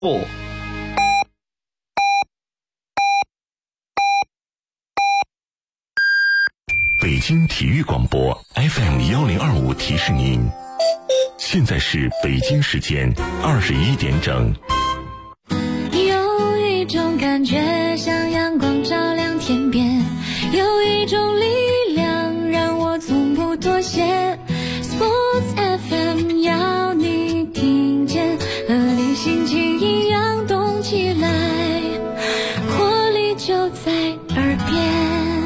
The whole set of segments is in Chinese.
不， 北京体育广播 FM1025提示您，现在是北京时间21点整。 有一种感觉像阳光照亮天边，有一种力量让我从不妥协。 Sports FM 要你听见，和你心情一样动起来，活力就在耳边。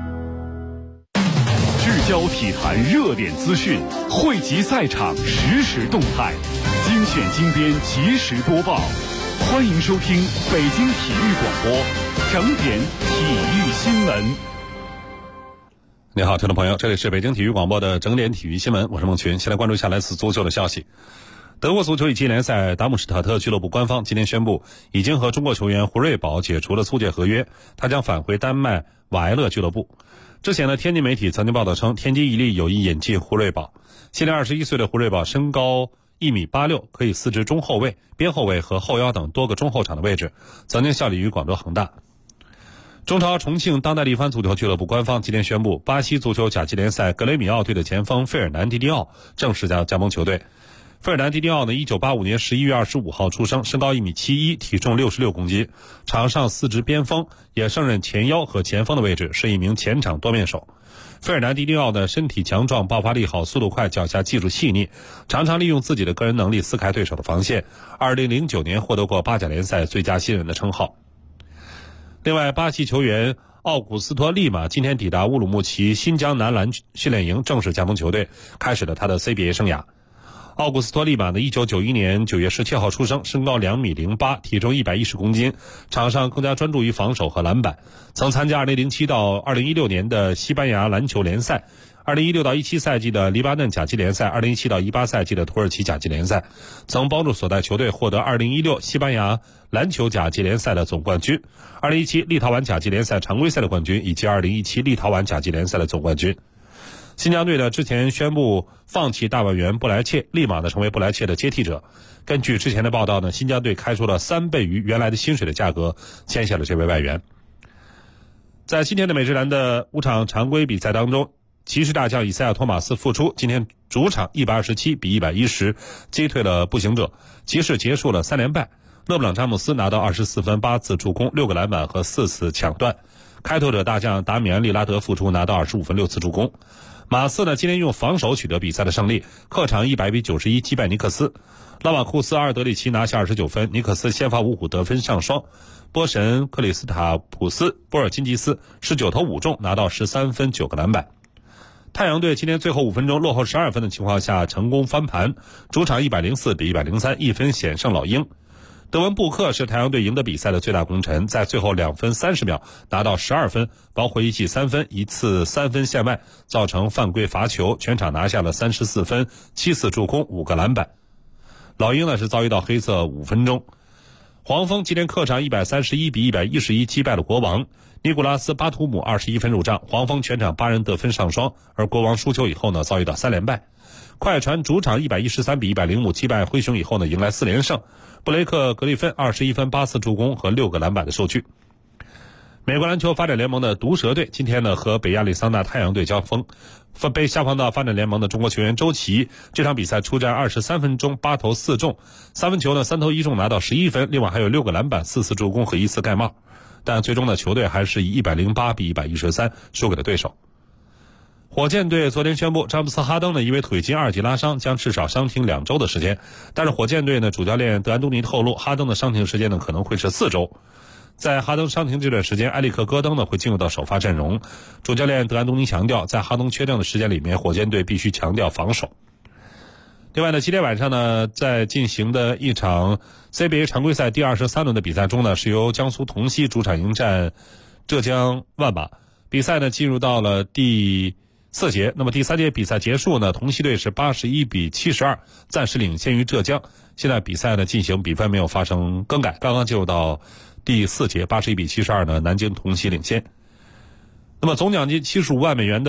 聚焦体坛热点资讯，汇集赛场实时动态，精选精编及时播报。欢迎收听北京体育广播整点体育新闻。 你好，听众朋友，这里是北京体育广播的整点体育新闻，我是孟群。先来关注一下来自足球的消息。德国足球乙级联赛达姆施塔特俱乐部官方今天宣布，已经和中国球员胡瑞宝解除了租借合约，他将返回丹麦瓦埃勒俱乐部。之前呢，天津媒体曾经报道称，天津伊利有意引进胡瑞宝。现年21岁的胡瑞宝身高1.86米，可以司职中后卫、边后卫和后腰等多个中后场的位置，曾经效力于广州恒大。中超重庆当代力帆足球俱乐部官方今天宣布，巴西足球甲级联赛格雷米奥队的前锋费尔南迪尼奥正式加盟球队。费尔南迪尼奥呢，1985年11月25号出生，身高1.71米，体重66公斤，场上司职边锋，也胜任前腰和前锋的位置，是一名前场多面手。费尔南迪尼奥的身体强壮，爆发力好，速度快，脚下技术细腻，常常利用自己的个人能力撕开对手的防线。2009年获得过巴甲联赛最佳新人的称号。另外，巴西球员奥古斯托·利马今天抵达乌鲁木齐新疆男篮训练营，正式加盟球队，开始了他的 CBA 生涯。奥古斯托·利马呢，1991年9月17号出生，身高2.08米，体重110公斤，场上更加专注于防守和篮板。曾参加2007到2016年的西班牙篮球联赛，2016到17赛季的黎巴嫩甲级联赛，2017到18赛季的土耳其甲级联赛，曾帮助所在球队获得2016西班牙篮球甲级联赛的总冠军，2017立陶宛甲级联赛常规赛的冠军，以及2017立陶宛甲级联赛的总冠军。新疆队呢之前宣布放弃大外援布莱切，立马呢成为布莱切的接替者。根据之前的报道呢，新疆队开出了3倍于原来的薪水的价格签下了这位外援。在今天的美职篮的5场常规比赛当中，骑士大将以赛亚·托马斯复出，今天主场127比110击退了步行者，骑士结束了3连败。勒布朗·詹姆斯拿到24分、8次助攻、6个篮板和4次抢断。开拓者大将达米安·利拉德复出，拿到25分、6次助攻。马刺呢今天用防守取得比赛的胜利，客场100比91击败尼克斯。拉马库斯·阿尔德里奇拿下29分，尼克斯先发5虎得分上双。波神克里斯塔普斯、波尔津吉斯19投5中，拿到13分、9个篮板。太阳队今天最后5分钟落后12分的情况下成功翻盘，主场104比103，一分险胜老鹰。德文布克是太阳队赢得比赛的最大功臣，在最后2分30秒拿到12分，包括一记3分、一次3分线外，造成犯规罚球，全场拿下了34分、7次助攻、5个篮板。老鹰呢是遭遇到黑色5分钟。黄蜂今天客场131比111击败了国王，尼古拉斯·巴图姆21分入账，黄蜂全场8人得分上双，而国王输球以后呢遭遇到3连败。快船主场113比105击败灰熊以后呢迎来4连胜，布雷克·格里芬21分、8次助攻和6个篮板的收据。美国篮球发展联盟的毒蛇队今天呢和北亚利桑那太阳队交锋，被下放到发展联盟的中国球员周琦这场比赛出战23分钟8投4中，3分球呢3投1中拿到11分，另外还有6个篮板、4次助攻和1次盖帽，但最终呢球队还是以108比113输给了对手。火箭队昨天宣布，詹姆斯·哈登呢因为腿筋2级拉伤，将至少伤停2周的时间。但是火箭队呢主教练德安东尼透露，哈登的伤停时间呢可能会是4周。在哈登伤停这段时间，埃里克·戈登呢会进入到首发阵容。主教练德安东尼强调，在哈登缺阵的时间里面，火箭队必须强调防守。另外呢，今天晚上呢在进行的一场 CBA 常规赛第23轮的比赛中呢，是由江苏铜溪主场迎战浙江万马。比赛呢进入到了第4节，那么第3节比赛结束呢，铜溪队是81比72暂时领先于浙江。现在比赛呢进行，比分没有发生更改，刚刚进入到第4节，81比72呢，南京铜溪领先。那么总奖金75万美元的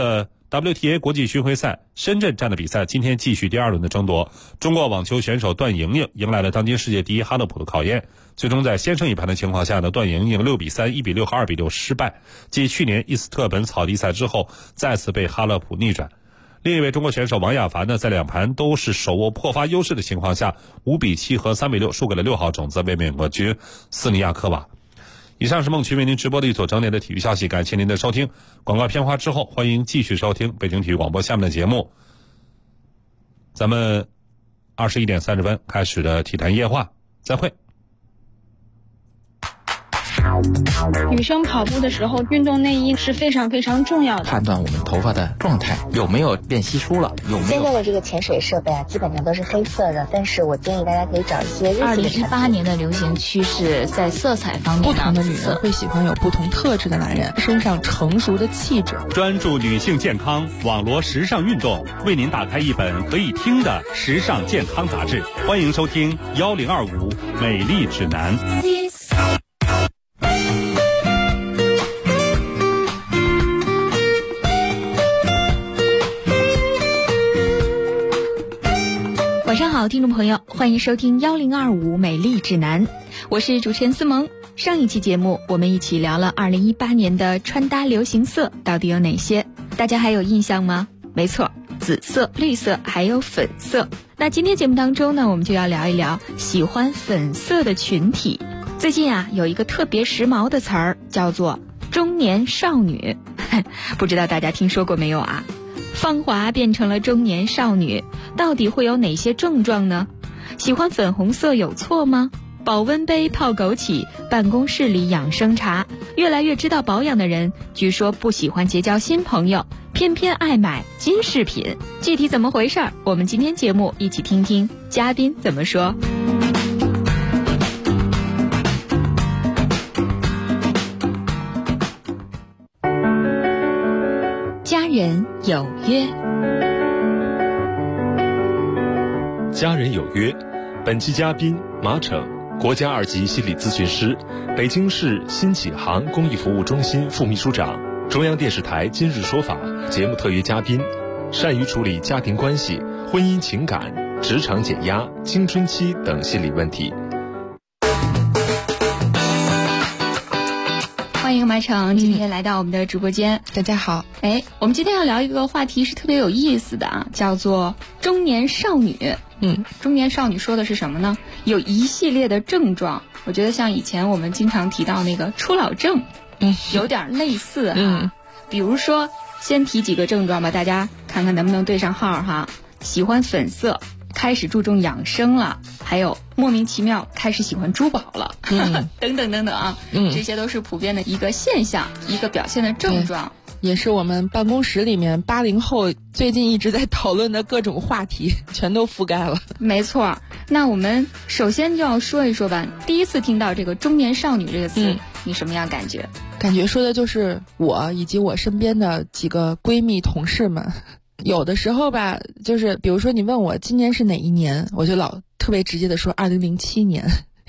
WTA 国际巡回赛深圳站的比赛今天继续第2轮的争夺。中国网球选手段莹莹迎来了当今世界第一哈勒普的考验，最终在先胜一盘的情况下呢，段莹莹6比3、1比6和2比6失败，继去年伊斯特本草地赛之后再次被哈勒普逆转。另一位中国选手王亚凡呢，在2盘都是手握破发优势的情况下5比7和3比6输给了6号种子卫冕冠军斯尼亚科娃。以上是孟群为您直播的一组整点的体育消息，感谢您的收听。广告片花之后，欢迎继续收听北京体育广播下面的节目。咱们21点30分开始的体坛夜话，再会。 女生跑步的时候，运动内衣是非常非常重要的， 判断我们头发的状态有没有变稀疏了，有没有。 现在的这个潜水设备啊，基本上都是黑色的，但是我建议大家可以找一些日系的产品。 2018年的流行趋势在色彩方面， 不同的女人会喜欢有不同特质的男人，身上成熟的气质。 专注女性健康，网罗时尚运动，为您打开一本可以听的时尚健康杂志。欢迎收听1025美丽指南。 晚上好，听众朋友，欢迎收听1025美丽指南，我是主持人思萌。上一期节目我们一起聊了2018年的穿搭流行色到底有哪些，大家还有印象吗？没错，紫色、绿色还有粉色。那今天节目当中呢，我们就要聊一聊喜欢粉色的群体。最近啊，有一个特别时髦的词儿叫做中年少女不知道大家听说过没有啊？芳华变成了中年少女，到底会有哪些症状呢？喜欢粉红色有错吗？保温杯泡枸杞，办公室里养生茶，越来越知道保养的人，据说不喜欢结交新朋友，偏偏爱买金饰品。具体怎么回事？我们今天节目一起听听嘉宾怎么说。家人有约， 家人有约。本期嘉宾马骋，国家2级心理咨询师，北京市新启航公益服务中心副秘书长，中央电视台今日说法节目特约嘉宾，善于处理家庭关系、婚姻情感、职场减压、青春期等心理问题。 欢迎马骋今天来到我们的直播间。 大家好。 我们今天要聊一个话题是特别有意思的啊，叫做中年少女。中年少女说的是什么呢？有一系列的症状，我觉得像以前我们经常提到那个初老症，有点类似啊。比如说先提几个症状吧，大家看看能不能对上号哈。喜欢粉色，开始注重养生了，还有莫名其妙开始喜欢珠宝了，等等等等啊，这些都是普遍的一个现象，一个表现的症状， 也是我们办公室里面80后最近一直在讨论的各种话题，全都覆盖了。 没错，那我们首先就要说一说吧。第一次听到这个中年少女这个词，你什么样感觉？ 感觉说的就是我以及我身边的几个闺蜜同事们。有的时候吧，就是比如说你问我今年是哪一年，我就老特别直接的说2007年。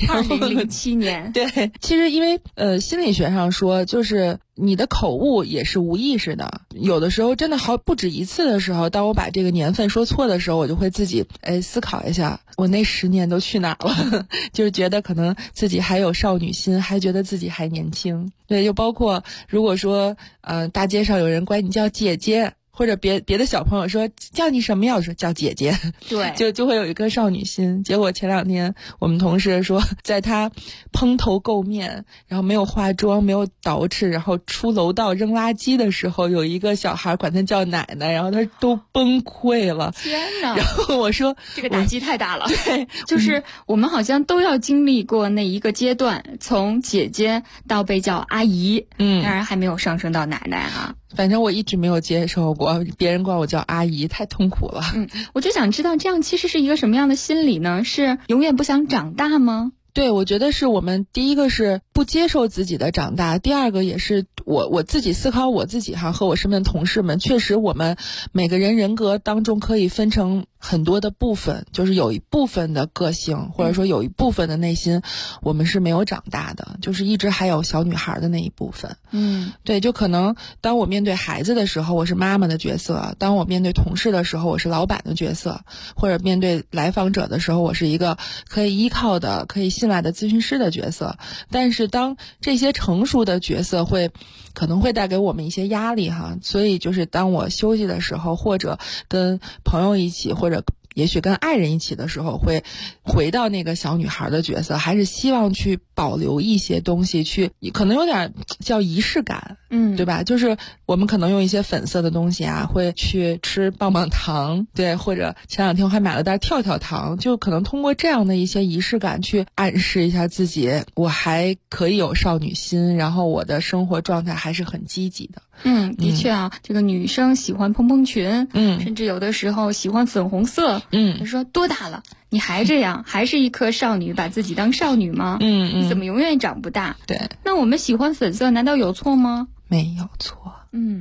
2007年。 对，其实因为心理学上说，就是你的口误也是无意识的，有的时候真的不止一次的时候，当我把这个年份说错的时候，我就会自己思考一下，我那10年都去哪儿了就是觉得可能自己还有少女心，还觉得自己还年轻。对，就包括如果说大街上有人管你叫姐姐，或者别的小朋友说叫你什么呀，我说叫姐姐， 对， 就会有一颗少女心。结果前2天我们同事说，在他蓬头垢面，然后没有化妆，没有捯饬，然后出楼道扔垃圾的时候，有一个小孩管他叫奶奶，然后他都崩溃了。 天哪！ 然后我说这个打击太大了。 对， 就是我们好像都要经历过那一个阶段，从姐姐到被叫阿姨，当然还没有上升到奶奶啊。 反正我一直没有接受过别人管我叫阿姨，太痛苦了。 我就想知道这样其实是一个什么样的心理呢？是永远不想长大吗？ 对，我觉得是我们第一个是不接受自己的长大，第二个也是我自己思考我自己和我身边的同事们，确实我们每个人人格当中可以分成很多的部分，就是有一部分的个性，或者说有一部分的内心，我们是没有长大的，就是一直还有小女孩的那一部分。对，就可能当我面对孩子的时候，我是妈妈的角色；当我面对同事的时候，我是老板的角色；或者面对来访者的时候，我是一个可以依靠的、可以信赖的咨询师的角色。但是当这些成熟的角色可能会带给我们一些压力哈，所以就是当我休息的时候，或者跟朋友一起，或者也许跟爱人一起的时候，会回到那个小女孩的角色，还是希望去保留一些东西，去可能有点叫仪式感，对吧？就是我们可能用一些粉色的东西啊，会去吃棒棒糖，对，或者前两天我还买了袋跳跳糖，就可能通过这样的一些仪式感去暗示一下自己，我还可以有少女心，然后我的生活状态还是很积极的。 的确啊，这个女生喜欢蓬蓬裙，甚至有的时候喜欢粉红色，她说多大了你还这样，还是一颗少女，把自己当少女吗？你怎么永远长不大？ 对， 那我们喜欢粉色难道有错吗？ 没有错。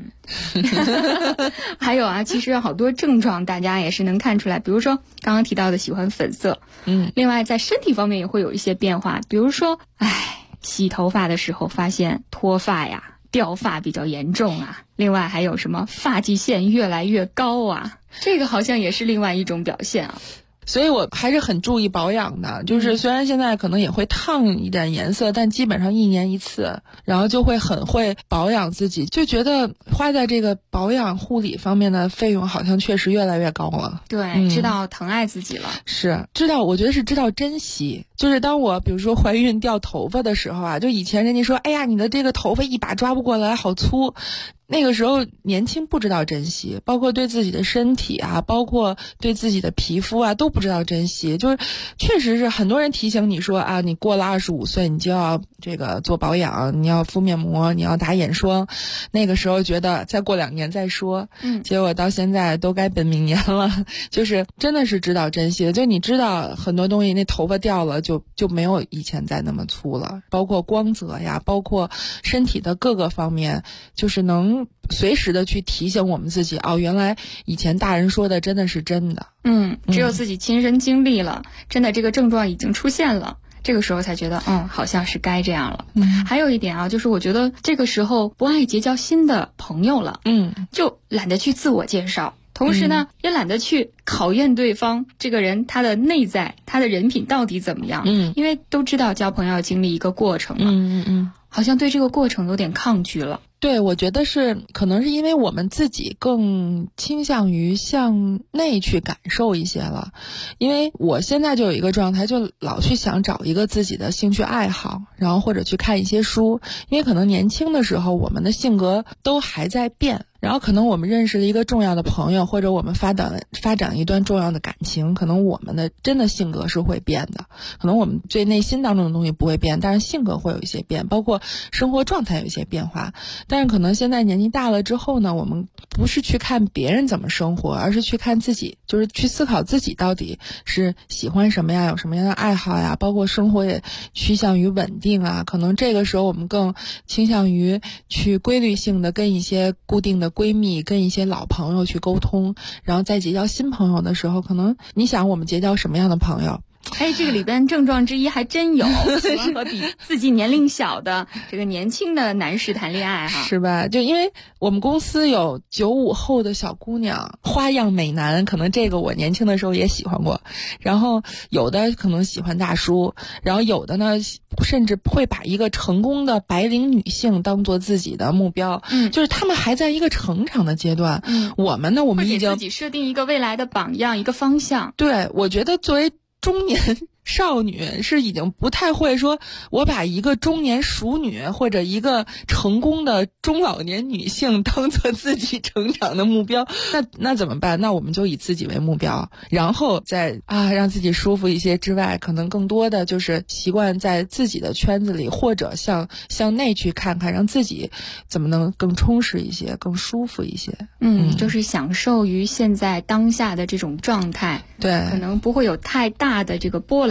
还有啊，其实好多症状大家也是能看出来，比如说刚刚提到的喜欢粉色，另外在身体方面也会有一些变化，比如说洗头发的时候发现脱发呀，掉发比较严重啊，另外还有什么发际线越来越高啊，这个好像也是另外一种表现啊。 所以我还是很注意保养的，就是虽然现在可能也会烫一点颜色，但基本上1年1次，然后就会很会保养自己，就觉得花在这个保养护理方面的费用好像确实越来越高了。 对，知道疼爱自己了。 是，我觉得是知道珍惜。就是当我比如说怀孕掉头发的时候啊，就以前人家说，哎呀，你的这个头发一把抓不过来，好粗。那个时候年轻不知道珍惜，包括对自己的身体啊，包括对自己的皮肤啊，都不知道珍惜。就是确实是很多人提醒你说啊，你过了25岁你就要这个做保养，你要敷面膜，你要打眼霜。那个时候觉得再过2年再说，结果到现在都该奔明年了。就是真的是知道珍惜的，就你知道很多东西，那头发掉了就没有以前再那么粗了，包括光泽呀，包括身体的各个方面，就是能随时的去提醒我们自己，原来以前大人说的真的是真的。 只有自己亲身经历了，真的这个症状已经出现了，这个时候才觉得好像是该这样了。还有一点啊，就是我觉得这个时候不爱结交新的朋友了，就懒得去自我介绍，同时呢，也懒得去考验对方这个人他的内在，他的人品到底怎么样。因为都知道交朋友要经历一个过程嘛，好像对这个过程有点抗拒了。 对，我觉得可能是因为我们自己更倾向于向内去感受一些了。因为我现在就有一个状态，就老去想找一个自己的兴趣爱好，然后或者去看一些书。因为可能年轻的时候我们的性格都还在变，然后可能我们认识了一个重要的朋友，或者我们发展一段重要的感情，可能我们的真的性格是会变的。可能我们最内心当中的东西不会变，但是性格会有一些变，包括生活状态有一些变化。但是可能现在年纪大了之后呢，我们不是去看别人怎么生活，而是去看自己，就是去思考自己到底是喜欢什么呀，有什么样的爱好呀，包括生活也趋向于稳定啊。可能这个时候我们更倾向于去规律性的跟一些固定的闺蜜，跟一些老朋友去沟通，然后在结交新朋友的时候，可能你想我们结交什么样的朋友？ 这个里边症状之一还真有，喜欢和比自己年龄小的这个年轻的男士谈恋爱哈， 是吧？就因为我们公司有95后的小姑娘，花样美男，可能这个我年轻的时候也喜欢过。然后有的可能喜欢大叔，然后有的呢甚至会把一个成功的白领女性当做自己的目标，就是他们还在一个成长的阶段。我们呢，我们已经会给自己设定一个未来的榜样，一个方向。 对，我觉得作为中年少女是已经不太会说我把一个中年熟女或者一个成功的中老年女性当做自己成长的目标，那怎么办？那我们就以自己为目标，然后再让自己舒服一些之外，可能更多的就是习惯在自己的圈子里，或者向内去看看，让自己怎么能更充实一些，更舒服一些。 就是享受于现在当下的这种状态， 对， 可能不会有太大的这个波澜。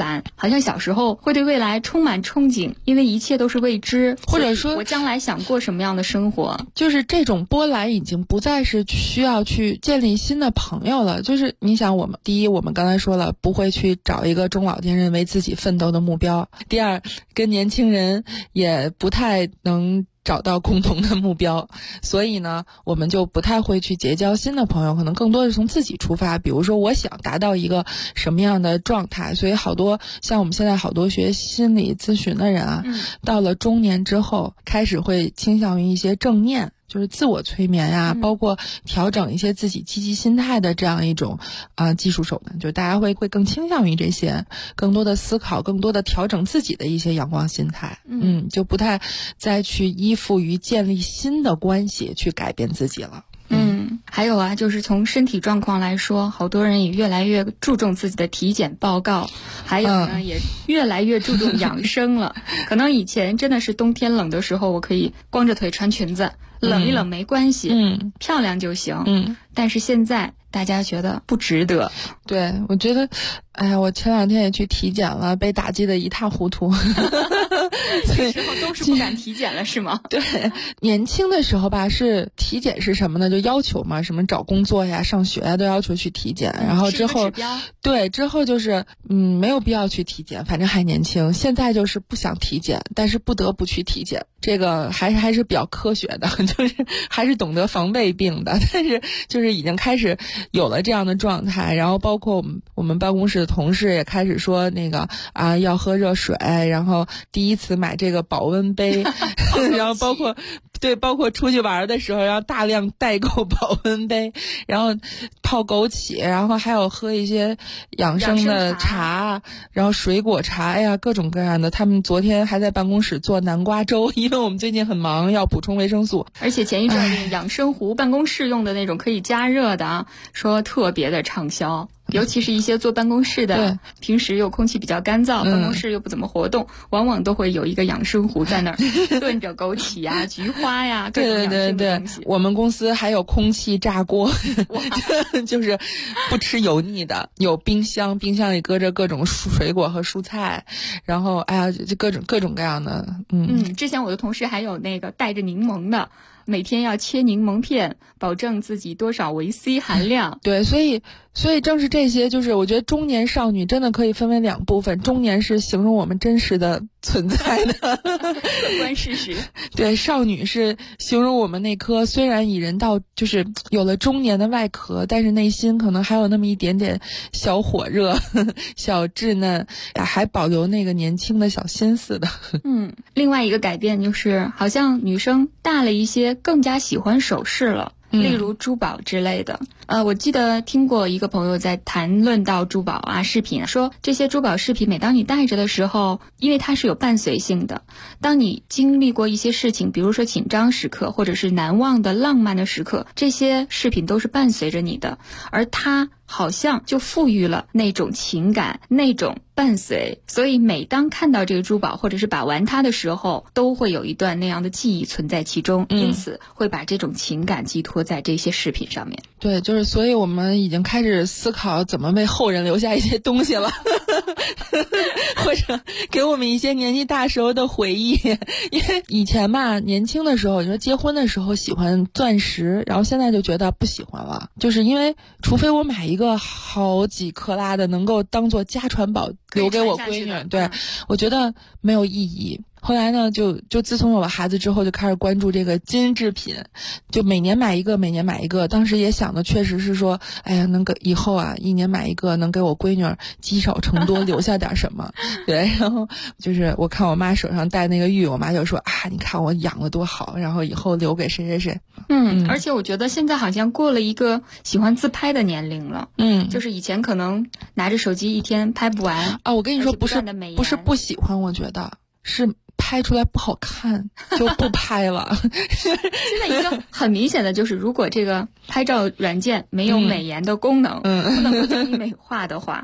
然，好像小时候会对未来充满憧憬，因为一切都是未知， 或者说我将来想过什么样的生活。 就是这种波澜已经不再是需要去建立新的朋友了。就是你想，我们刚才说了，不会去找一个中老年人为自己奋斗的目标。第二，跟年轻人也不太能找到共同的目标，所以呢，我们就不太会去结交新的朋友，可能更多是从自己出发。比如说，我想达到一个什么样的状态，所以好多像我们现在好多学心理咨询的人啊，到了中年之后，开始会倾向于一些正念。就是自我催眠呀，包括调整一些自己积极心态的这样一种技术手段，就大家会更倾向于这些，更多的思考，更多的调整自己的一些阳光心态，就不太再去依附于建立新的关系去改变自己了。 还有啊，就是从身体状况来说，好多人也越来越注重自己的体检报告，还有呢，也越来越注重养生了。可能以前真的是冬天冷的时候，我可以光着腿穿裙子，冷一冷没关系，漂亮就行。但是现在大家觉得不值得。 对，我觉得，哎呀，我前2天也去体检了，被打击得一塌糊涂。 这时候都是不敢体检了，是吗？ 对，年轻的时候吧，是体检是什么呢？就要求嘛，什么找工作呀、上学呀，都要求去体检。然后之后，对，之后就是没有必要去体检，反正还年轻。现在就是不想体检，但是不得不去体检。这个还是比较科学的，就是还是懂得防备病的。但是就是已经开始有了这样的状态，然后包括我们办公室的同事也开始说那个要喝热水，然后第一次买这个保温杯，然后包括出去玩的时候要大量代购保温杯，然后泡枸杞，然后还有喝一些养生的茶，然后水果茶，哎呀，各种各样的。他们昨天还在办公室做南瓜粥，因为我们最近很忙，要补充维生素。 而且前一阵那个养生壶，办公室用的那种可以加热的说特别的畅销。尤其是一些坐办公室的，平时又空气比较干燥，办公室又不怎么活动，往往都会有一个养生壶在那儿炖着枸杞呀、菊花呀，各种养生的东西。 我们公司还有空气炸锅，就是不吃油腻的，有冰箱里搁着各种水果和蔬菜，然后哎呀，就各种各样的。 之前我的同事还有那个带着柠檬的。每天要切柠檬片，保证自己多少维 C 含量。 对，所以正是这些，就是我觉得中年少女真的可以分为2部分，中年是形容我们真实的存在的客观事实。 对，少女是形容我们那颗虽然已人到就是有了中年的外壳，但是内心可能还有那么一点点小火热、小稚嫩，还保留那个年轻的小心思的。 另外一个改变就是好像女生大了一些，更加喜欢首饰了，例如珠宝之类的。我记得听过一个朋友在谈论到珠宝啊饰品，说这些珠宝饰品每当你戴着的时候，因为它是有伴随性的，当你经历过一些事情，比如说紧张时刻或者是难忘的浪漫的时刻，这些饰品都是伴随着你的，而它好像就赋予了那种情感，那种伴随，所以每当看到这个珠宝或者是把玩它的时候，都会有一段那样的记忆存在其中，因此会把这种情感寄托在这些饰品上面。 对，就是所以我们已经开始思考怎么为后人留下一些东西了或者给我们一些年纪大时候的回忆。因为以前吧，年轻的时候，你说结婚的时候喜欢钻石，然后现在就觉得不喜欢了，就是因为除非我买一个好几克拉的能够当做家传宝留给我闺女，对，我觉得没有意义。后来呢，就自从有了孩子之后，就开始关注这个金制品，就每年买一个。当时也想的确实是说，哎呀，能给以后啊，1年买一个，能给我闺女积少成多，留下点什么。对，然后就是我看我妈手上戴那个玉，我妈就说你看我养的多好，然后以后留给谁谁谁。 而且我觉得现在好像过了一个喜欢自拍的年龄了。就是以前可能拿着手机一天拍不完我跟你说，不是不喜欢，我觉得是拍出来不好看就不拍了。 现在一个很明显的就是，如果这个拍照软件没有美颜的功能，不能够将你美化的话，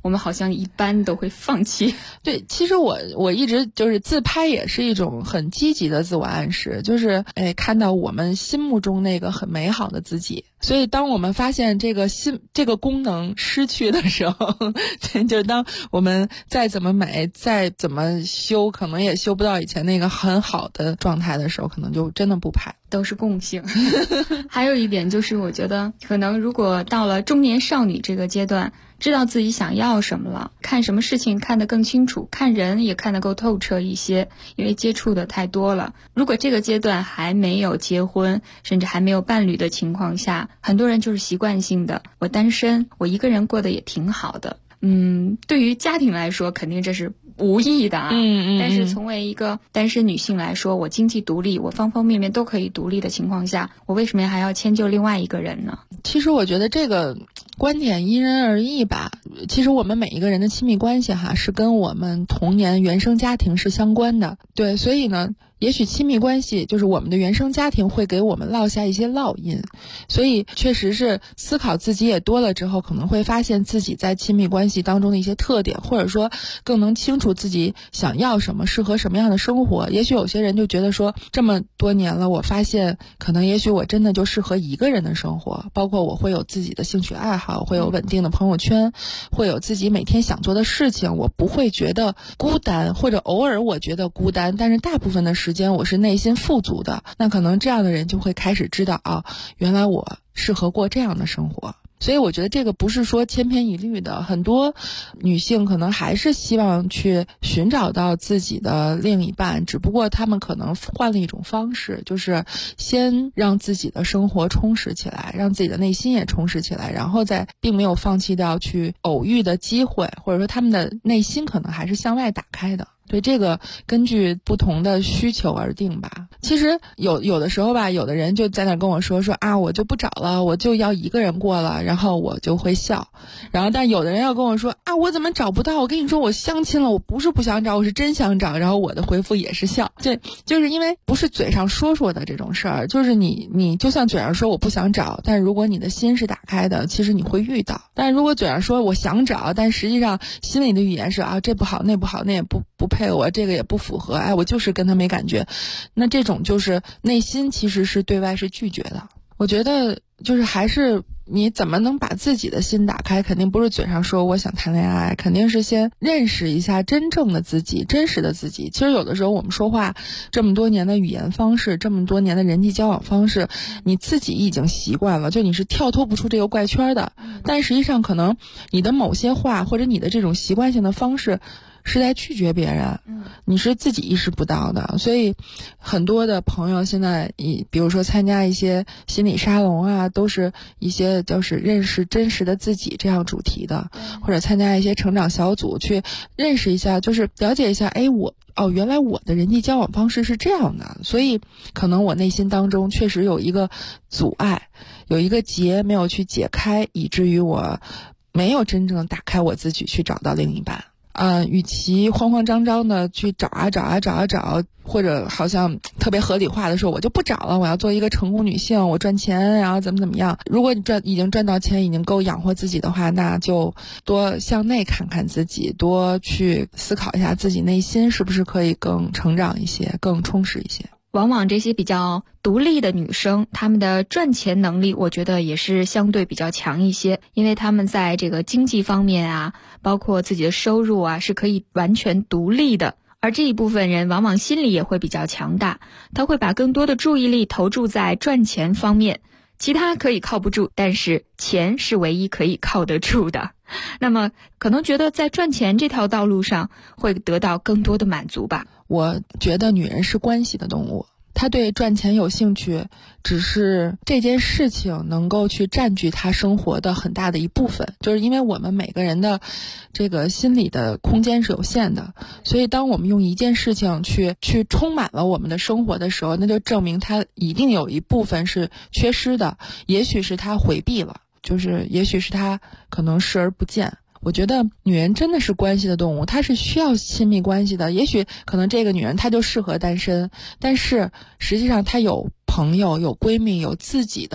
我们好像一般都会放弃。 对，其实我一直就是自拍也是一种很积极的自我暗示，就是看到我们心目中那个很美好的自己。所以当我们发现这个功能失去的时候，就是当我们再怎么美，再怎么修，可能也修不到以前那个很好的状态的时候，可能就真的不拍。 都是共性。还有一点就是，我觉得可能如果到了中年少女这个阶段，知道自己想要什么了，看什么事情看得更清楚，看人也看得够透彻一些，因为接触的太多了。如果这个阶段还没有结婚，甚至还没有伴侣的情况下，很多人就是习惯性的，我单身，我一个人过得也挺好的。对于家庭来说，肯定这是无意的啊。但是从为一个单身女性来说，我经济独立，我方方面面都可以独立的情况下，我为什么还要迁就另外一个人呢？ 其实我觉得这个观点因人而异吧。其实我们每一个人的亲密关系是跟我们童年原生家庭是相关的。对，所以呢，也许亲密关系就是我们的原生家庭会给我们落下一些烙印，所以确实是思考自己也多了之后，可能会发现自己在亲密关系当中的一些特点，或者说更能清楚自己想要什么，适合什么样的生活。也许有些人就觉得说，这么多年了，我发现可能也许我真的就适合一个人的生活，包括我会有自己的兴趣爱好，会有稳定的朋友圈，会有自己每天想做的事情，我不会觉得孤单，或者偶尔我觉得孤单，但是大部分的时间我是内心富足的。那可能这样的人就会开始知道原来我适合过这样的生活。所以我觉得这个不是说千篇一律的，很多女性可能还是希望去寻找到自己的另一半，只不过她们可能换了一种方式，就是先让自己的生活充实起来，让自己的内心也充实起来，然后再并没有放弃掉去偶遇的机会，或者说她们的内心可能还是向外打开的。对，这个根据不同的需求而定吧。其实有的时候吧，有的人就在那跟我说我就不找了，我就要一个人过了，然后我就会笑。然后但有的人要跟我说我怎么找不到，我跟你说我相亲了，我不是不想找，我是真想找，然后我的回复也是笑。对，就是因为不是嘴上说的这种事儿，就是你就算嘴上说我不想找，但如果你的心是打开的，其实你会遇到。但如果嘴上说我想找，但实际上心里的语言是这不好那不好，那也不配我，这个也不符合，我就是跟他没感觉，那这种就是内心其实是对外是拒绝的。我觉得就是还是你怎么能把自己的心打开，肯定不是嘴上说我想谈恋爱，肯定是先认识一下真正的自己，真实的自己。其实有的时候我们说话这么多年的语言方式，这么多年的人际交往方式，你自己已经习惯了，就你是跳脱不出这个怪圈的。但实际上可能你的某些话或者你的这种习惯性的方式是在拒绝别人，你是自己意识不到的。所以很多的朋友现在比如说参加一些心理沙龙都是一些就是认识真实的自己这样主题的，或者参加一些成长小组去认识一下，就是了解一下原来我的人际交往方式是这样的，所以可能我内心当中确实有一个阻碍，有一个结没有去解开，以至于我没有真正打开我自己去找到另一半。与其慌慌张张的去找，或者好像特别合理化的说我就不找了，我要做一个成功女性，我赚钱然后怎么样。如果你已经赚到钱，已经够养活自己的话，那就多向内看看自己，多去思考一下自己内心是不是可以更成长一些，更充实一些。 往往这些比较独立的女生，她们的赚钱能力我觉得也是相对比较强一些，因为她们在这个经济方面包括自己的收入是可以完全独立的。而这一部分人往往心理也会比较强大，他会把更多的注意力投注在赚钱方面，其他可以靠不住，但是钱是唯一可以靠得住的。那么可能觉得在赚钱这条道路上会得到更多的满足吧。 我觉得女人是关系的动物，她对赚钱有兴趣，只是这件事情能够去占据她生活的很大的一部分，就是因为我们每个人的这个心理的空间是有限的，所以当我们用一件事情去充满了我们的生活的时候，那就证明它一定有一部分是缺失的，也许是她回避了，就是也许是她可能视而不见。我觉得女人真的是关系的动物，她是需要亲密关系的。也许可能这个女人她就适合单身，但是实际上她有朋友，有闺蜜，有自己的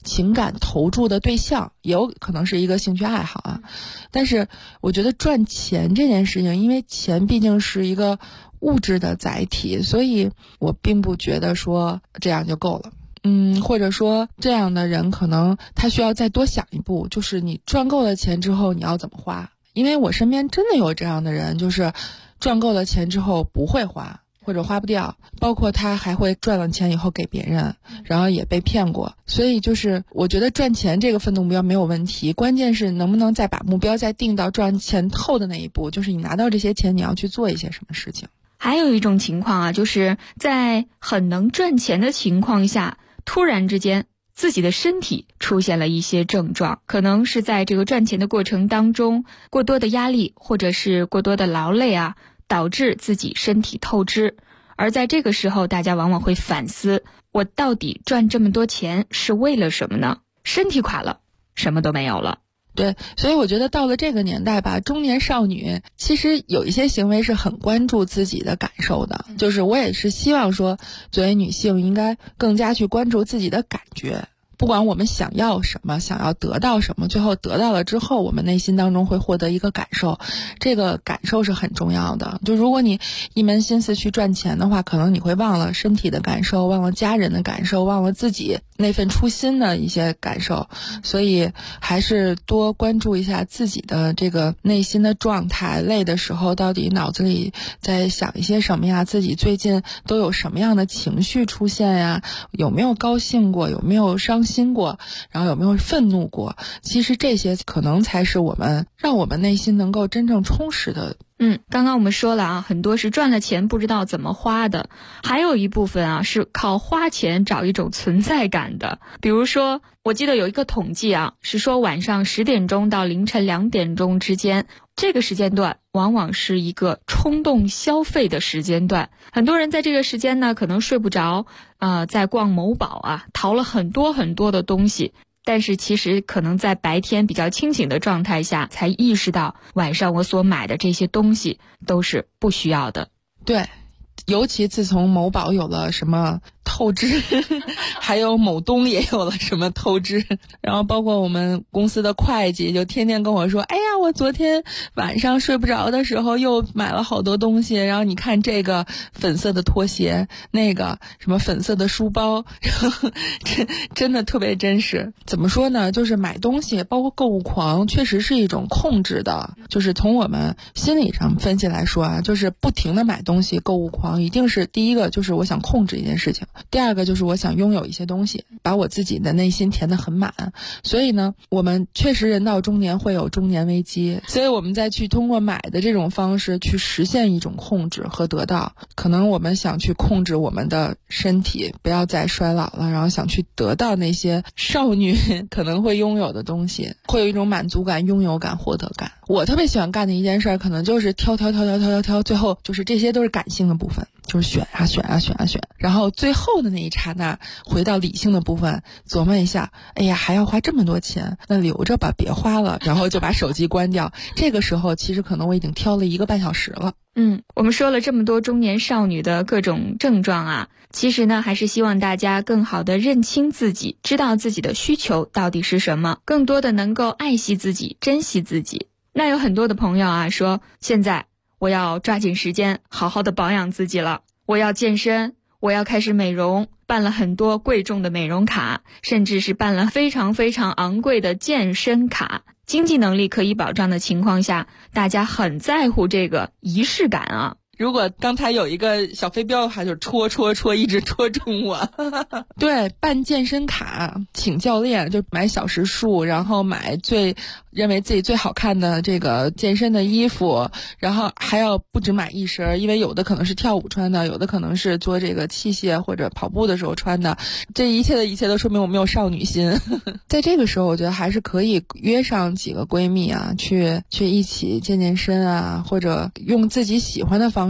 情感投注的对象，也有可能是一个兴趣爱好啊。但是我觉得赚钱这件事情，因为钱毕竟是一个物质的载体，所以我并不觉得说这样就够了。或者说这样的人可能他需要再多想一步，就是你赚够了钱之后你要怎么花。因为我身边真的有这样的人，就是赚够了钱之后不会花，或者花不掉，包括他还会赚了钱以后给别人，然后也被骗过。所以就是我觉得赚钱这个奋斗目标没有问题，关键是能不能再把目标再定到赚钱后的那一步，就是你拿到这些钱你要去做一些什么事情。 还有一种情况啊，就是在很能赚钱的情况下，突然之间自己的身体出现了一些症状，可能是在这个赚钱的过程当中过多的压力或者是过多的劳累啊，导致自己身体透支。而在这个时候，大家往往会反思，我到底赚这么多钱是为了什么呢？身体垮了，什么都没有了。 对，所以我觉得到了这个年代吧，中年少女其实有一些行为是很关注自己的感受的，就是我也是希望说，作为女性应该更加去关注自己的感觉。不管我们想要什么，想要得到什么，最后得到了之后，我们内心当中会获得一个感受，这个感受是很重要的。就如果你一门心思去赚钱的话，可能你会忘了身体的感受，忘了家人的感受，忘了自己那份初心的一些感受。所以还是多关注一下自己的这个内心的状态，累的时候到底脑子里在想一些什么呀，自己最近都有什么样的情绪出现呀，有没有高兴过，有没有伤心过，然后有没有愤怒过。其实这些可能才是让我们内心能够真正充实的。 刚刚我们说了啊，很多是赚了钱不知道怎么花的，还有一部分啊是靠花钱找一种存在感的。比如说我记得有一个统计啊，是说晚上10点钟到凌晨2点钟之间，这个时间段往往是一个冲动消费的时间段。很多人在这个时间呢可能睡不着，在逛某宝啊，淘了很多很多的东西，但是其实可能在白天比较清醒的状态下才意识到晚上我所买的这些东西都是不需要的。 对，尤其自从某宝有了什么透支还有某东也有了什么透支，然后包括我们公司的会计就天天跟我说，哎呀，我昨天晚上睡不着的时候又买了好多东西，然后你看这个粉色的拖鞋，那个什么粉色的书包，然后真的特别真实。怎么说呢，就是买东西包括购物狂确实是一种控制的，就是从我们心理上分析来说啊，就是不停的买东西，购物狂一定是第一个就是我想控制一件事情，第二个就是我想拥有一些东西，把我自己的内心填得很满。所以呢，我们确实人到中年会有中年危机，所以我们再去通过买的这种方式去实现一种控制和得到。可能我们想去控制我们的身体不要再衰老了，然后想去得到那些少女可能会拥有的东西，会有一种满足感、拥有感、获得感。我特别喜欢干的一件事可能就是挑，最后就是这些都是感性的部分，就是选，然后最后的那一刹那回到理性的部分，琢磨一下，哎呀，还要花这么多钱，那留着吧，别花了，然后就把手机关掉。这个时候其实可能我已经挑了1个半小时了。 我们说了这么多中年少女的各种症状啊，其实呢还是希望大家更好的认清自己，知道自己的需求到底是什么，更多的能够爱惜自己，珍惜自己。那有很多的朋友啊说，现在我要抓紧时间好好的保养自己了，我要健身，我要开始美容，办了很多贵重的美容卡，甚至是办了非常非常昂贵的健身卡。经济能力可以保障的情况下，大家很在乎这个仪式感啊。 如果刚才有一个小飞镖的话，就戳，一直戳中我。对，办健身卡，请教练，就买小时数，然后买认为自己最好看的这个健身的衣服，然后还要不止买一身，因为有的可能是跳舞穿的，有的可能是做这个器械或者跑步的时候穿的。这一切的一切都说明我们有少女心。在这个时候，我觉得还是可以约上几个闺蜜啊，去一起健身啊，或者用自己喜欢的方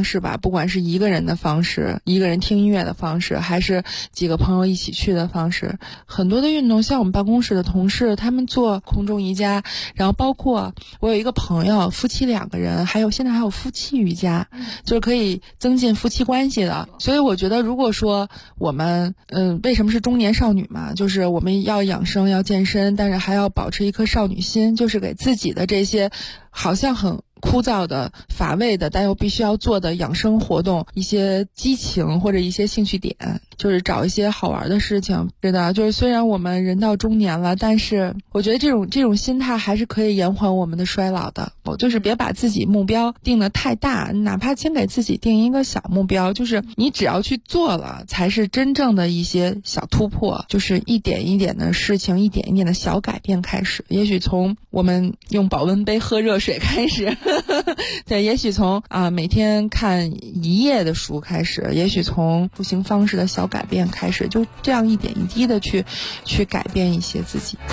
方式吧，不管是一个人的方式，一个人听音乐的方式，还是几个朋友一起去的方式，很多的运动，像我们办公室的同事，他们做空中瑜伽，然后包括我有一个朋友，夫妻2个人，现在还有夫妻瑜伽，就是可以增进夫妻关系的。所以我觉得，如果说我们为什么是中年少女嘛，就是我们要养生要健身，但是还要保持一颗少女心，就是给自己的这些好像很枯燥的乏味的但又必须要做的养生活动一些激情或者一些兴趣点，就是找一些好玩的事情。真的就是虽然我们人到中年了，但是我觉得这种心态还是可以延缓我们的衰老的。就是别把自己目标定得太大，哪怕先给自己定一个小目标，就是你只要去做了才是真正的一些小突破，就是一点一点的事情，一点一点的小改变开始。也许从我们用保温杯喝热水开始对，也许从每天看1页的书开始，也许从出行方式的小改变开始，就这样一点一滴的去改变一些自己。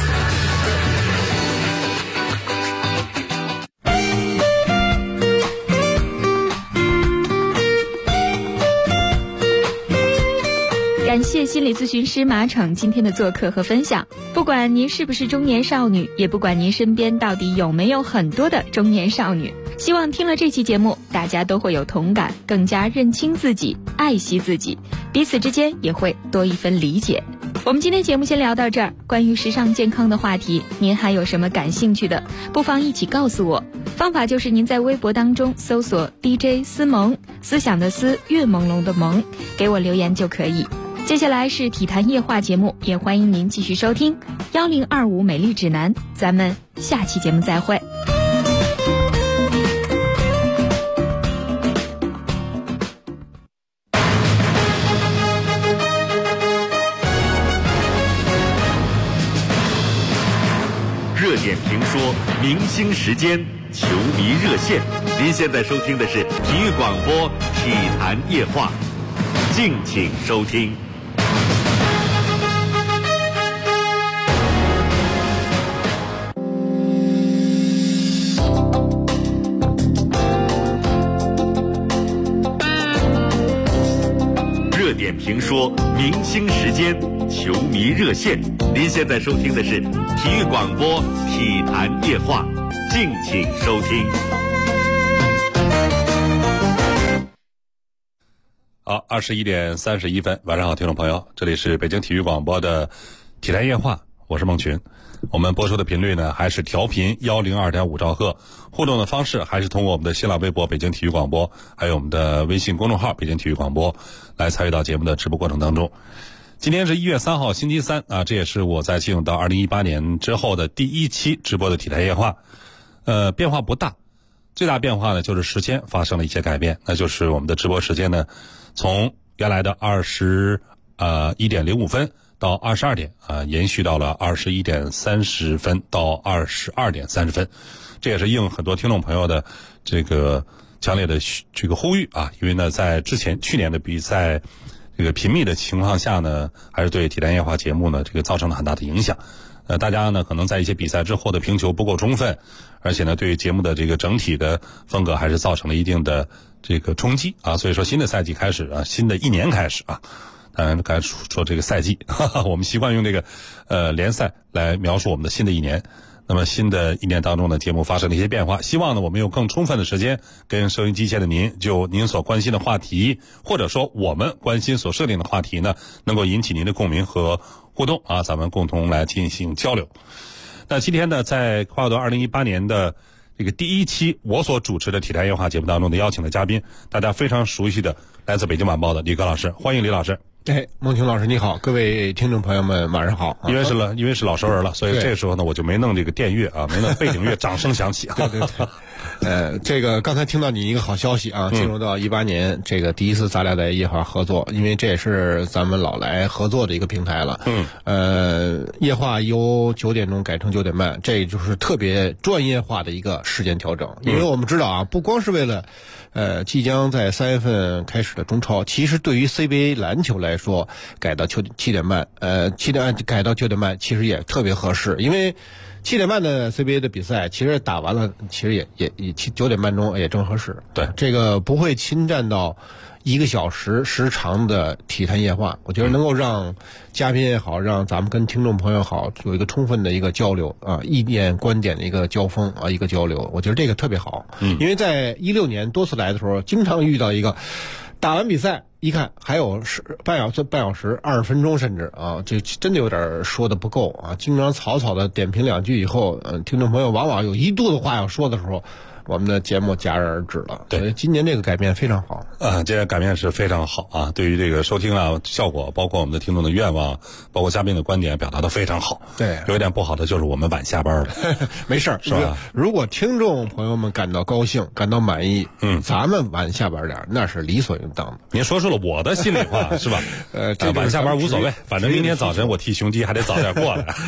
感谢心理咨询师马骋今天的做客和分享。不管您是不是中年少女，也不管您身边到底有没有很多的中年少女，希望听了这期节目，大家都会有同感，更加认清自己，爱惜自己，彼此之间也会多一分理解。我们今天节目先聊到这儿，关于时尚健康的话题，您还有什么感兴趣的，不妨一起告诉我。方法就是您在微博当中搜索 DJ 思萌，思想的思，月朦胧的萌，给我留言就可以。接下来是体坛夜话节目，也欢迎您继续收听1025美丽指南，咱们下期节目再会。 热点评说，明星时间，球迷热线。您现在收听的是体育广播体坛夜话，敬请收听。热点评说，明星时间，球迷热线。您现在收听的是体育广播体坛夜话，敬请收听。 好，21点31分，晚上好，听众朋友，这里是北京体育广播的体坛夜话，我是孟群。我们播出的频率呢还是调频102.5兆赫，互动的方式还是通过我们的新浪微博北京体育广播，还有我们的微信公众号北京体育广播来参与到节目的直播过程当中。今天是1月3号星期三啊，这也是我在进入到2018年之后的第1期直播的体坛夜话。变化不大，最大变化呢就是时间发生了一些改变，那就是我们的直播时间呢从原来的21点05分到22点延续到了21点30分到22点30分，这也是应很多听众朋友的这个强烈的这个呼吁啊，因为呢在去年的比赛这个频密的情况下呢，还是对体坛夜话节目呢这个造成了很大的影响。大家呢可能在一些比赛之后的评球不够充分，而且呢对于节目的这个整体的风格还是造成了一定的这个冲击啊。所以说新的赛季开始啊，新的一年开始啊，当然刚才说这个赛季我们习惯用这个联赛来描述我们的新的一年。那么新的一年当中呢，节目发生了一些变化，希望呢我们有更充分的时间跟收音机前的您，就您所关心的话题，或者说我们关心所设定的话题呢，能够引起您的共鸣和互动啊，咱们共同来进行交流。那今天呢，在跨度2018年的这个第1期我所主持的体坛夜话节目当中的邀请的嘉宾，大家非常熟悉的来自北京晚报的李戈老师，欢迎李老师。 孟群老师你好，各位听众朋友们晚上好。 因为是老熟人了，所以这个时候呢我就没弄这个电乐啊，没弄背景乐掌声响起。 对，这个刚才听到你一个好消息啊，进入到18年这个第一次咱俩在夜话合作，因为这也是咱们老来合作的一个平台了。夜话由9点钟改成9点半，这就是特别专业化的一个时间调整。因为我们知道啊，不光是为了即将在3月份开始的中超，其实对于 CBA 篮球来说，改到7点半，7点改到9点半其实也特别合适，因为 7点半的 CBA 的比赛，其实打完了，其实也9点半钟也正合适。 对， 这个不会侵占到1个小时时长的体坛夜话，我觉得能够让嘉宾也好，让咱们跟听众朋友好有一个充分的一个交流啊，意见观点的一个交锋啊，一个交流，我觉得这个特别好。因为在16年多次来的时候，经常遇到一个打完比赛一看还有半小时20分钟甚至啊，这真的有点说的不够啊，经常草草的点评2句以后，听众朋友往往有1肚子话要说的时候，我们的节目戛然而止了。 对， 所以今年这个改变非常好这个改变是非常好啊！对于这个收听啊效果，包括我们的听众的愿望，包括嘉宾的观点表达都非常好。 对， 有一点不好的就是我们晚下班了。 没事儿， 是吧？ 如果听众朋友们感到高兴，感到满意，咱们晚下班点那是理所应当的。 您说出了我的心里话，是吧？晚下班无所谓，反正明天早晨我替雄鸡还得早点过来。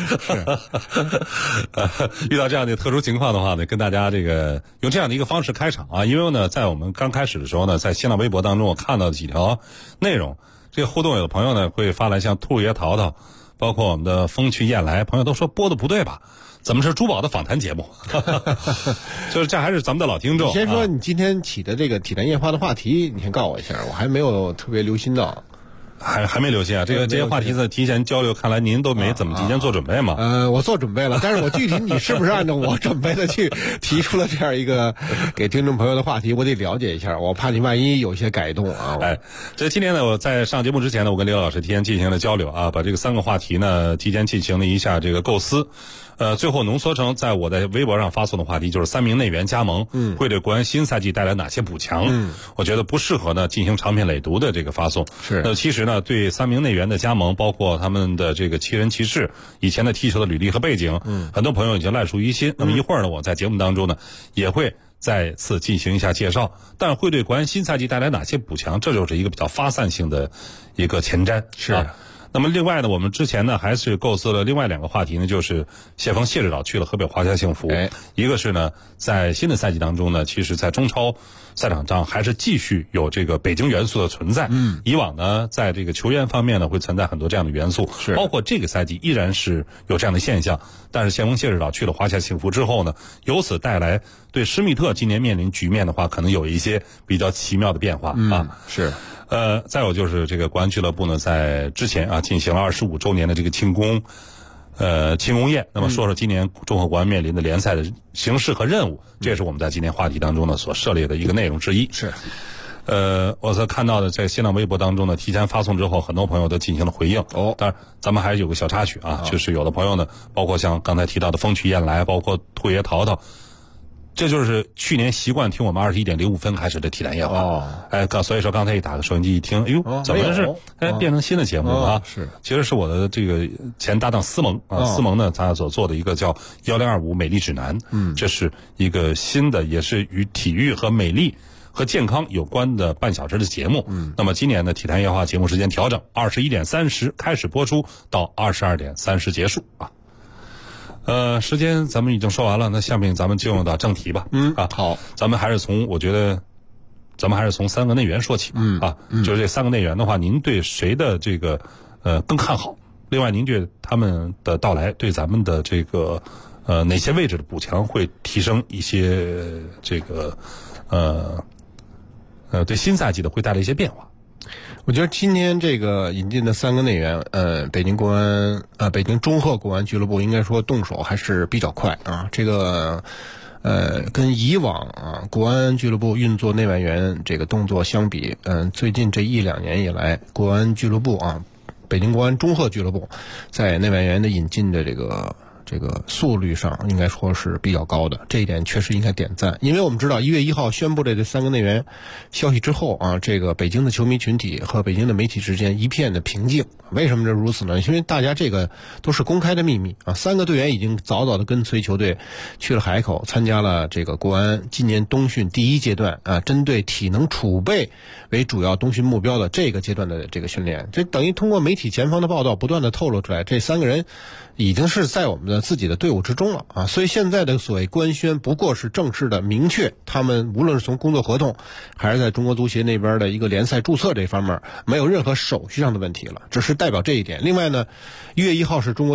遇到这样的特殊情况的话呢，跟大家这个用这样的一个方式开场啊，因为呢，在我们刚开始的时候呢，在新浪微博当中我看到几条内容，这个互动有的朋友呢会发来像兔爷淘淘，包括我们的风趣燕来，朋友都说播的不对吧？怎么是珠宝的访谈节目？就是这还是咱们的老听众。 你先说你今天起的这个体坛夜话的话题，你先告诉我一下，我还没有特别留心到。 还没留心啊，这些话题的提前交流，看来您都没怎么提前做准备嘛？ 我做准备了，但是我具体你是不是按照我准备的去提出了这样一个给听众朋友的话题，我得了解一下，我怕你万一有些改动啊。 这今天呢，我在上节目之前呢，我跟刘老师提前进行了交流啊，把这个3个话题呢提前进行了一下这个构思。最后浓缩成在我在微博上发送的话题就是3名内援加盟，会对国安新赛季带来哪些补强？我觉得不适合呢进行长篇累读的这个发送。 是。 其实呢，对3名内援的加盟，包括他们的这个奇人奇事、以前的踢球的履历和背景，很多朋友已经烂熟于心。那么一会儿呢，我在节目当中呢也会再次进行一下介绍，但会对国安新赛季带来哪些补强，这就是一个比较发散性的一个前瞻。 是。 那么另外呢，我们之前呢还是构思了另外2个话题呢，就是谢峰谢指导去了河北华夏幸福，一个是呢在新的赛季当中呢，其实在中超赛场上还是继续有这个北京元素的存在。以往呢在这个球员方面呢会存在很多这样的元素，包括这个赛季依然是有这样的现象。但是谢峰谢指导去了华夏幸福之后呢，由此带来对施密特今年面临局面的话，可能有一些比较奇妙的变化啊。 是。 再有就是这个国安俱乐部呢，在之前啊进行了25周年的这个庆功宴。那么说说今年中赫国安面临的联赛的形势和任务，这也是我们在今天话题当中呢所涉猎的一个内容之一。 是。 我所看到的在新浪微博当中呢，提前发送之后，很多朋友都进行了回应。当然咱们还是有个小插曲啊，就是有的朋友呢，包括像刚才提到的风趣燕来，包括兔爷淘淘。这就是去年习惯听我们21点05分开始的体坛夜话。所以说刚才一打开收音机一听，哎呦，怎么回事？变成新的节目了啊！ 是， 其实是我的这个前搭档思萌啊，思萌呢，他所做的一个叫1025美丽指南，这是一个新的，也是与体育和美丽和健康有关的半小时的节目。那么今年的体坛夜话节目时间调整，21点30开始播出，到22点30结束啊。时间咱们已经说完了，那下面咱们进入到正题吧。 好， 咱们还是从3个内援说起。就是这3个内援的话，您对谁的这个更看好？另外，您觉得他们的到来对咱们的这个哪些位置的补强会提升一些这个对新赛季的会带来一些变化？ 我觉得今天这个引进的3个内援，北京中赫国安俱乐部应该说动手还是比较快啊。这个跟以往啊国安俱乐部运作内外援这个动作相比，最近这1-2年以来，国安俱乐部啊，北京国安中赫俱乐部在内外援的引进的这个速率上应该说是比较高的，这一点确实应该点赞。因为我们知道1月1号宣布这3个内援消息之后啊，这个北京的球迷群体和北京的媒体之间一片的平静。为什么这如此呢？因为大家这个都是公开的秘密啊。3个队员已经早早的跟随球队去了海口，参加了这个国安今年冬训第1阶段啊，针对体能储备为主要冬训目标的这个阶段的这个训练。这等于通过媒体前方的报道不断的透露出来，这3个人已经是在我们的自己的队伍之中了啊。所以现在的所谓官宣不过是正式的明确，他们无论是从工作合同还是在中国足协那边的一个联赛注册这方面没有任何手续上的问题了，只是代表这一点。另外呢，1月1号是中国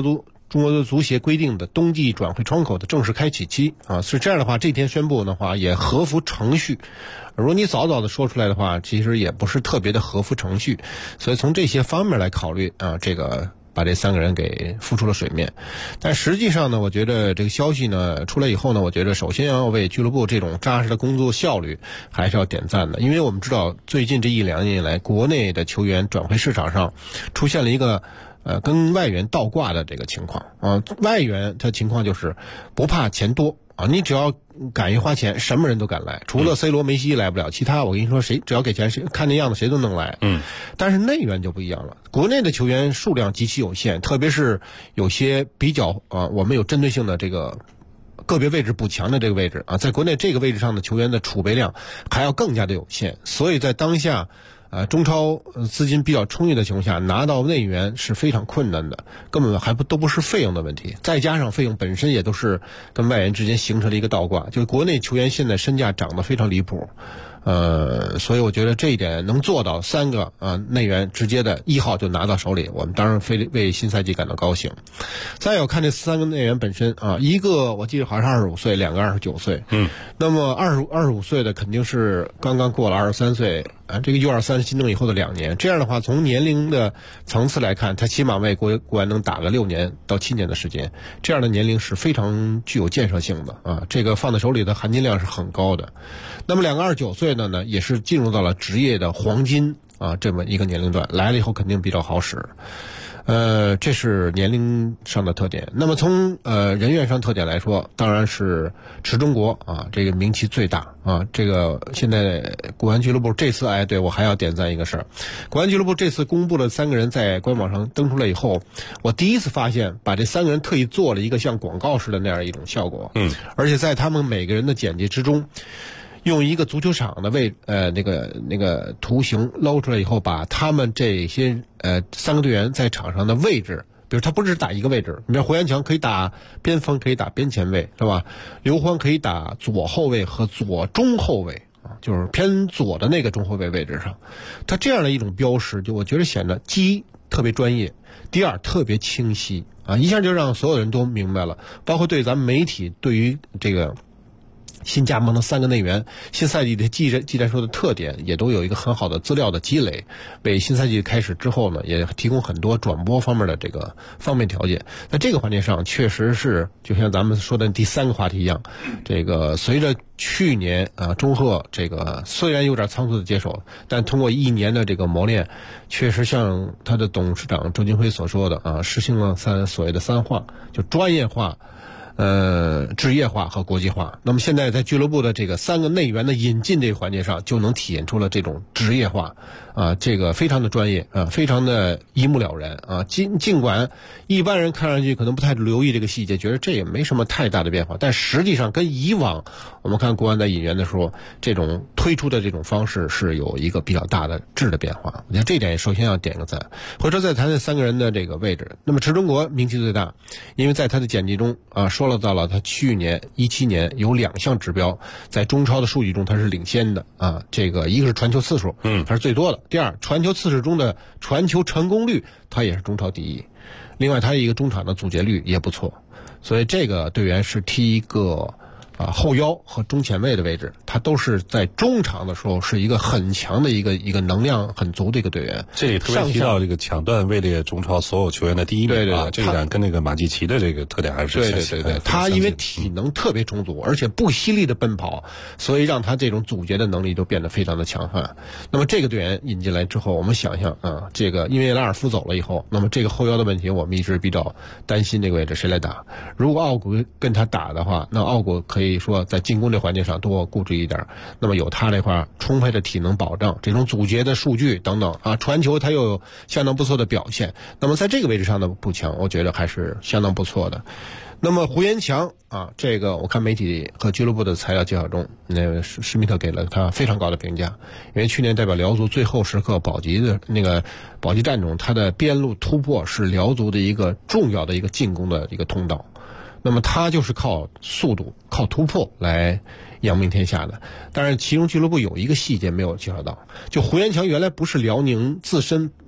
中国的足协规定的冬季转会窗口的正式开启期啊，是这样的话，这天宣布的话也合乎程序。如果你早早的说出来的话，其实也不是特别的合乎程序，所以从这些方面来考虑啊，这个把这3个人给浮出了水面。但实际上呢，我觉得这个消息呢出来以后呢，我觉得首先要为俱乐部这种扎实的工作效率还是要点赞的，因为我们知道最近这1-2年以来，国内的球员转会市场上出现了一个跟外援倒挂的这个情况啊，外援他情况就是不怕钱多啊，你只要敢于花钱，什么人都敢来，除了 C 罗、梅西来不了，其他我跟你说，谁只要给钱，谁看那样子谁都能来。但是内援就不一样了，国内的球员数量极其有限，特别是有些比较我们有针对性的这个个别位置补强的这个位置啊，在国内这个位置上的球员的储备量还要更加的有限，所以在当下中超资金比较充裕的情况下，拿到内援是非常困难的，根本都不是费用的问题，再加上费用本身也都是跟外援之间形成了一个倒挂，就是国内球员现在身价涨得非常离谱。所以我觉得这一点能做到3个内援直接的1号就拿到手里，我们当然非为新赛季感到高兴。再有看这3个内援本身啊，一个我记得好像是25岁，2个29岁。那么25岁的肯定是刚刚过了23岁这个 U23 新政以后的2年，这样的话从年龄的层次来看，他起码为国安能打个6年到7年的时间，这样的年龄是非常具有建设性的啊，这个放在手里的含金量是很高的。那么2个29岁的呢，也是进入到了职业的黄金这么一个年龄段，来了以后肯定比较好使。这是年龄上的特点。那么从人员上特点来说，当然是池中国这个名气最大这个现在国安俱乐部这次对我还要点赞一个事儿，国安俱乐部这次公布了3个人在官网上登出来以后，我第一次发现把这3个人特意做了一个像广告似的那样一种效果。而且在他们每个人的简介之中，用一个足球场的那个图形捞出来以后，把他们这些3个队员在场上的位置，比如他不只打一个位置，你比如胡延强可以打边锋，可以打边前卫，是吧？刘欢可以打左后卫和左中后卫就是偏左的那个中后卫位置上。他这样的一种标识，就我觉得显得第一特别专业，第二特别清晰一下就让所有人都明白了，包括对咱们媒体对于这个新加盟的3个内援新赛季的技战术的特点也都有一个很好的资料的积累，为新赛季开始之后呢也提供很多转播方面的这个方面条件。在这个环节上确实是就像咱们说的第3个话题一样，这个随着去年中赫这个虽然有点仓促的接手，但通过1年的这个磨练，确实像他的董事长周金辉所说的实行了所谓的3化，就专业化职业化和国际化。那么现在在俱乐部的这个3个内援的引进这个环节上，就能体现出了这种职业化这个非常的专业非常的一目了然尽管一般人看上去可能不太留意这个细节，觉得这也没什么太大的变化，但实际上跟以往我们看国安在引援的时候这种推出的这种方式是有一个比较大的质的变化。我觉得这点首先要点个赞。或者再谈这3个人的这个位置，那么池中国名气最大，因为在他的简介中说到了他去年17年有2项指标在中超的数据中他是领先的这个一个是传球次数他是最多的，第二传球次数中的传球成功率他也是中超第一，另外他一个中场的阻截率也不错，所以这个队员是踢一个后腰和中前卫的位置，他都是在中场的时候是一个很强的一个能量很足的一个队员。 这里特别提到这个抢断位列中超所有球员的第一名这一点跟那个马季奇的这个特点还是对，他因为体能特别充足，而且不犀利的奔跑，所以让他这种阻截的能力就变得非常的强悍。那么这个队员引进来之后，我们想象这个因为拉尔夫走了以后，那么这个后腰的问题我们一直比较担心这个位置谁来打。如果奥古跟他打的话，那奥古可以说在进攻这环节上多固执一点，那么有他这块充沛的体能保障，这种阻截的数据等等传球他又有相当不错的表现，那么在这个位置上的补强我觉得还是相当不错的。那么胡延强这个我看媒体和俱乐部的材料介绍中，那个施密特给了他非常高的评价，因为去年代表辽足最后时刻保级的那个保级战中，他的边路突破是辽足的一个重要的一个进攻的一个通道，那么他就是靠速度靠突破来扬名天下的。但是其中俱乐部有一个细节没有介绍到，就胡延强原来不是辽宁自身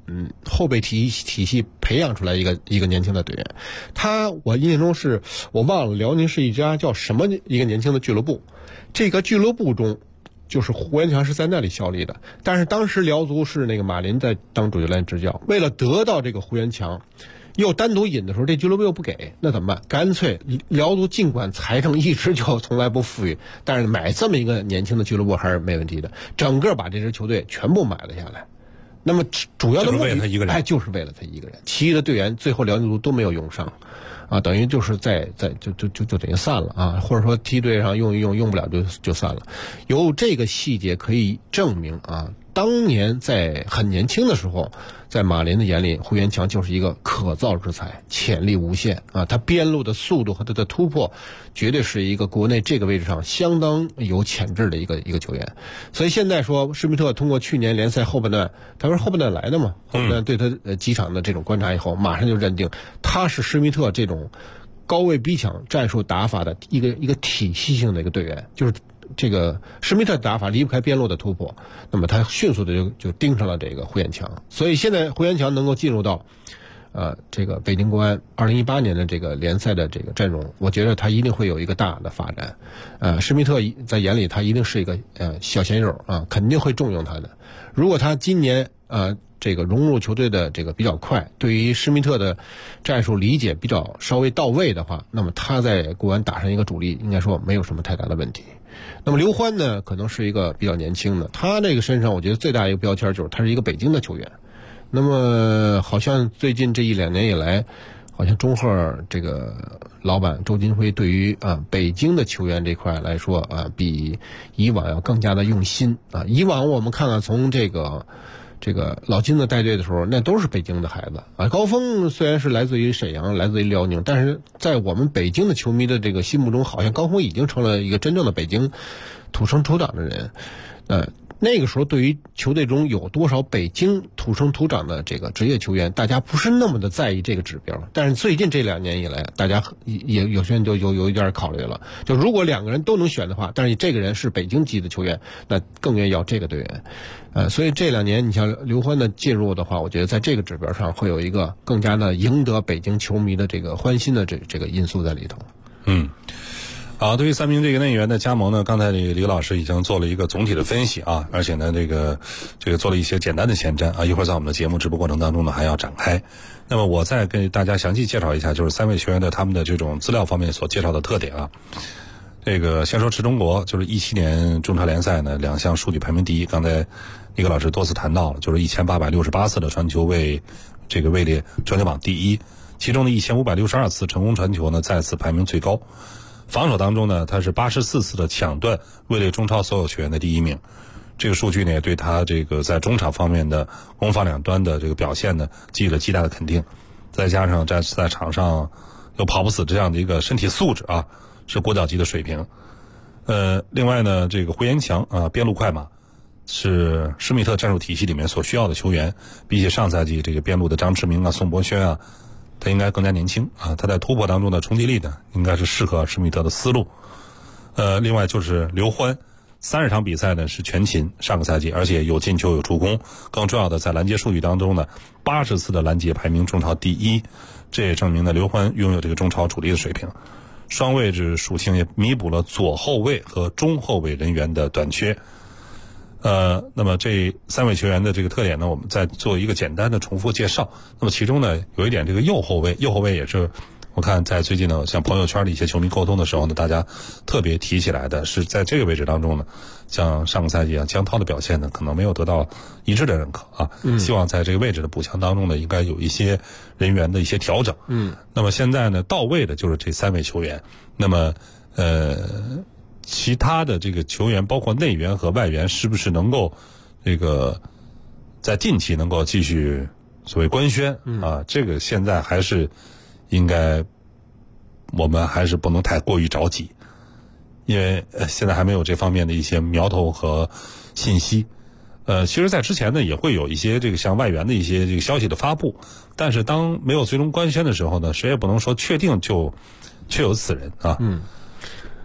后备体系培养出来一个年轻的队员。我印象中我忘了辽宁是一家叫什么一个年轻的俱乐部，这个俱乐部中就是胡元强是在那里效力的，但是当时辽足是那个马林在当主教练执教，为了得到这个胡元强又单独引的时候，这俱乐部又不给，那怎么办？干脆辽足尽管财政一直就从来不富裕，但是买这么一个年轻的俱乐部还是没问题的，整个把这支球队全部买了下来。那么主要的目的就是为了他一个人，就是为了他一个人，其余的队员最后辽宁足都没有用上，等于就是就等于散了啊，或者说梯队上用一用不了就散了。有这个细节可以证明啊，当年在很年轻的时候，在马林的眼里，胡元强就是一个可造之材，潜力无限啊！他边路的速度和他的突破，绝对是一个国内这个位置上相当有潜质的一个球员。所以现在说施密特通过去年联赛后半段，他不是后半段来的嘛？后半段对他几场的这种观察以后，马上就认定他是施密特这种高位逼抢战术打法的一个体系性的一个队员，就是。这个施密特打法离不开边路的突破，那么他迅速的就盯上了这个胡元强，所以现在胡元强能够进入到这个北京国安2018年的这个联赛的这个阵容，我觉得他一定会有一个大的发展。施密特在眼里他一定是一个小鲜肉啊，肯定会重用他的。如果他今年这个融入球队的这个比较快，对于施密特的战术理解比较稍微到位的话，那么他在国安打上一个主力，应该说没有什么太大的问题。那么刘欢呢，可能是一个比较年轻的，他这个身上我觉得最大一个标签就是他是一个北京的球员。那么好像最近这1-2年以来，好像中赫这个老板周金辉对于北京的球员这块来说比以往要更加的用心啊。以往我们看看从这个老金子带队的时候，那都是北京的孩子啊。高峰虽然是来自于沈阳，来自于辽宁，但是在我们北京的球迷的这个心目中，好像高峰已经成了一个真正的北京土生土长的人。那个时候对于球队中有多少北京土生土长的这个职业球员，大家不是那么的在意这个指标。但是最近这2年以来，大家也有些人就有一点考虑了，就如果2个人都能选的话，但是这个人是北京籍的球员，那更愿意要这个队员。所以这2年你像刘欢的进入的话，我觉得在这个指标上会有一个更加的赢得北京球迷的这个欢心的这个因素在里头。 好，对于3名这个内援的加盟呢，刚才李老师已经做了一个总体的分析啊，而且呢，这个做了一些简单的前瞻啊，一会儿在我们的节目直播过程当中呢还要展开。那么我再给大家详细介绍一下，就是3位球员的他们的这种资料方面所介绍的特点啊。这个先说池中国，就是17年中超联赛呢2项数据排名第一，刚才李老师多次谈到了，就是1868次的传球位列传球榜第一，其中的1562次成功传球呢再次排名最高。防守当中呢，他是84次的抢断，位列中超所有球员的第一名。这个数据呢，也对他这个在中场方面的攻防两端的这个表现呢，给予了极大的肯定。再加上在场上又跑不死这样的一个身体素质啊，是国脚级的水平。另外呢，这个胡元强啊，边路快马，是施密特战术体系里面所需要的球员，比起上赛季这个边路的张志明啊、宋博轩啊，他应该更加年轻啊，他在突破当中的冲击力呢，应该是适合施密特的思路。另外就是刘欢，30场比赛呢是全勤，上个赛季，而且有进球有助攻，更重要的在拦截数据当中呢，80次的拦截排名中超第一，这也证明了刘欢拥有这个中超主力的水平。双位置属性也弥补了左后卫和中后卫人员的短缺。那么这3位球员的这个特点呢，我们再做一个简单的重复介绍。那么其中呢，有一点这个右后卫也是我看在最近呢，像朋友圈的一些球迷沟通的时候呢，大家特别提起来的是，在这个位置当中呢，像上个赛季啊，江涛的表现呢，可能没有得到一致的认可啊。希望在这个位置的补强当中呢，应该有一些人员的一些调整。那么现在呢，到位的就是这3位球员。那么其他的这个球员，包括内援和外援，是不是能够这个在近期能够继续所谓官宣啊？这个现在还是应该我们还是不能太过于着急，因为现在还没有这方面的一些苗头和信息。其实在之前呢，也会有一些这个像外援的一些这个消息的发布，但是当没有最终官宣的时候呢，谁也不能说确定就确有此人啊。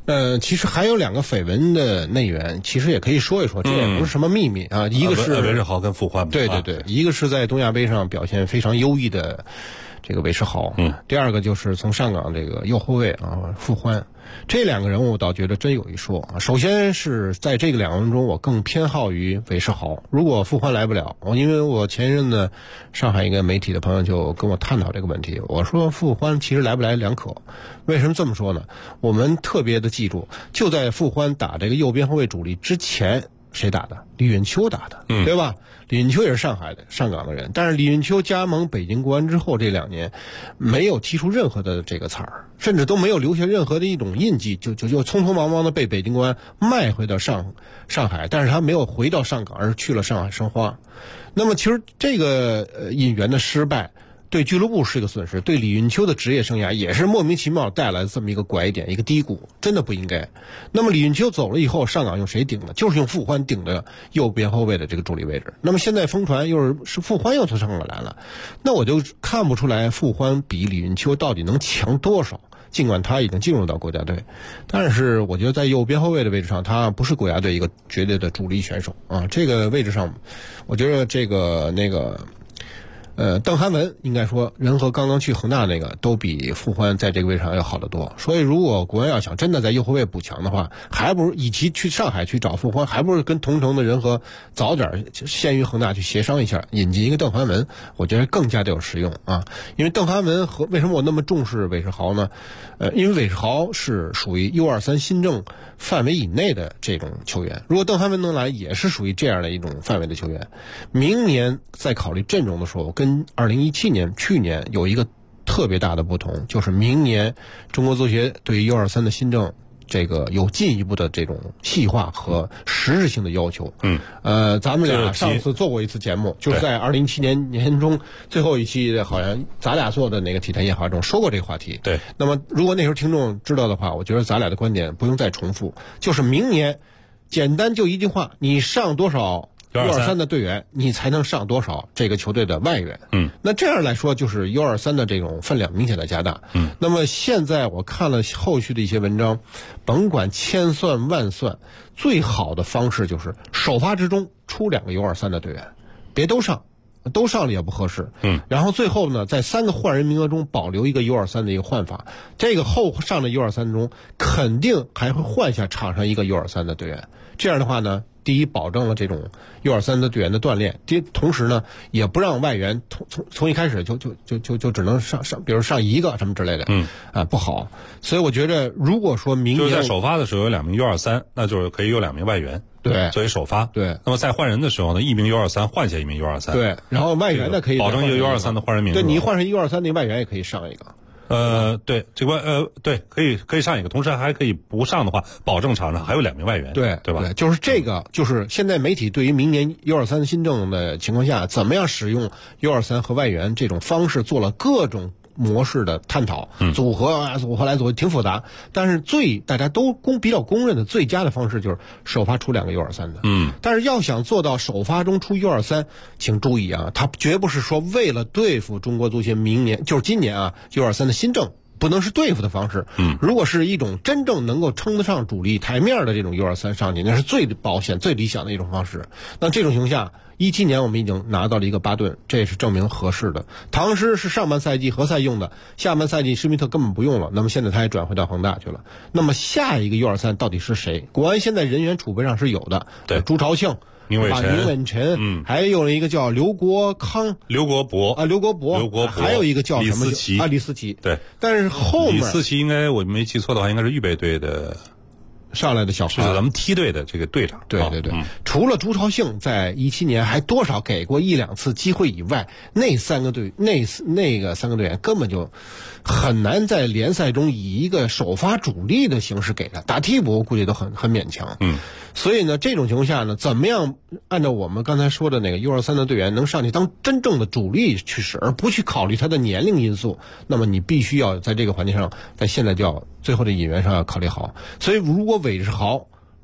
其实还有2个绯闻的内源，其实也可以说一说，这也不是什么秘密啊。一个是韦世豪跟傅欢， 对，一个是在东亚杯上表现非常优异的这个韦世豪，第二个就是从上港这个右后卫啊傅欢，这2个人物我倒觉得真有一说啊。首先是在这个2个人中，我更偏好于韦世豪。如果傅欢来不了，因为我前任的上海一个媒体的朋友就跟我探讨这个问题，我说傅欢其实来不来两可。为什么这么说呢？我们特别的记住，就在傅欢打这个右边后卫主力之前，谁打的？李允秋打的，对吧？李允秋也是上港的人，但是李允秋加盟北京国安之后，这2年没有踢出任何的这个彩儿，甚至都没有留下任何的一种印记，就匆匆忙忙的被北京国安卖回到上海，但是他没有回到上港，而是去了上海申花。那么其实这个引援的失败对俱乐部是一个损失，对李允秋的职业生涯也是莫名其妙带来这么一个拐点，一个低谷，真的不应该。那么李允秋走了以后，上港用谁顶的？就是用傅欢顶的右边后卫的这个主力位置。那么现在疯传又是傅欢又从上港来了，那我就看不出来傅欢比李允秋到底能强多少。尽管他已经进入到国家队，但是我觉得在右边后卫的位置上，他不是国家队一个绝对的主力选手啊。这个位置上，我觉得这个邓涵文应该说人和刚刚去恒大那个都比傅欢在这个位置上要好得多，所以如果国安要想真的在右后卫补强的话，还不如以其去上海去找傅欢，还不如跟同城的人和早点先于恒大去协商一下，引进一个邓涵文，我觉得更加的有实用啊。因为邓涵文和为什么我那么重视韦世豪呢？因为韦世豪是属于 U23 新政范围以内的这种球员，如果邓涵文能来，也是属于这样的一种范围的球员。明年在考虑阵容的时候，跟2017年去年有一个特别大的不同，就是明年中国足协对于 U23 的新政这个有进一步的这种细化和实质性的要求。咱们俩上次做过一次节目，就是在2017年年中最后一期，好像咱俩做的那个体坛夜话中说过这个话题。 对。 那么如果那时候听众知道的话，我觉得咱俩的观点不用再重复，就是明年简单就一句话，你上多少U23的队员，你才能上多少这个球队的外援。那这样来说，就是 U23 的这种分量明显的加大。那么现在我看了后续的一些文章，甭管千算万算，最好的方式就是首发之中出2个 U23 的队员，别都上了也不合适。然后最后呢，在3个换人名额中保留一个 U23 的一个换法，这个后上的 U23 中肯定还会换下场上一个 U23 的队员。这样的话呢，第一保证了这种 U23 的队员的锻炼，同时呢也不让外援从一开始就只能上，比如上1个什么之类的，不好。所以我觉得如果说明年就是在首发的时候有2名 U23，那就是可以有2名外援。 对， 作为首发。 对， 那么在换人的时候呢，1名 U23 换下1名 U23。 对，然后外援的可以保证一个 U23 的换人名额。 对，你换成 U23 那外援也可以上一个。 对，这个对，可以上一个，同时还可以不上的话，保证场上还有2名外援。 对吧？ 对，就是这个，就是现在媒体对于明年 U23 新政的情况下，怎么样使用 U23 和外援这种方式做了各种模式的探讨，组合来组合挺复杂，但是大家都比较公认的最佳的方式就是首发出2个 U23 的。但是要想做到首发中出 U23，请注意啊，他绝不是说为了对付中国足协明年就是今年啊 U23 的新政，不能是对付的方式。如果是一种真正能够称得上主力台面的这种 U23 上去，那是最保险最理想的一种方式。那这种情况下，17年我们已经拿到了一个巴顿，这也是证明合适的。唐诗是上半赛季何塞用的，下半赛季施密特根本不用了，那么现在他也转回到恒大去了。那么下一个 U23 到底是谁？国安现在人员储备上是有的， 对， 朱朝庆、 宁伟晨，还有一个叫刘国博，还有一个叫什么李思齐。 对， 但是后面李思齐应该我没记错的话，应该是预备队的上来的小孩， 是咱们梯队的这个队长。 对，除了朱朝庆在17年还多少给过1-2次机会以外，那个3个队员根本就很难在联赛中以一个首发主力的形式给他打替补，我估计都很勉强。所以呢，这种情况下呢，怎么样按照我们刚才说的那个 U23 的队员能上去当真正的主力去使，而不去考虑他的年龄因素，那么你必须要在这个环节上，在现在就要最后的引援上要考虑好。所以如果韦世豪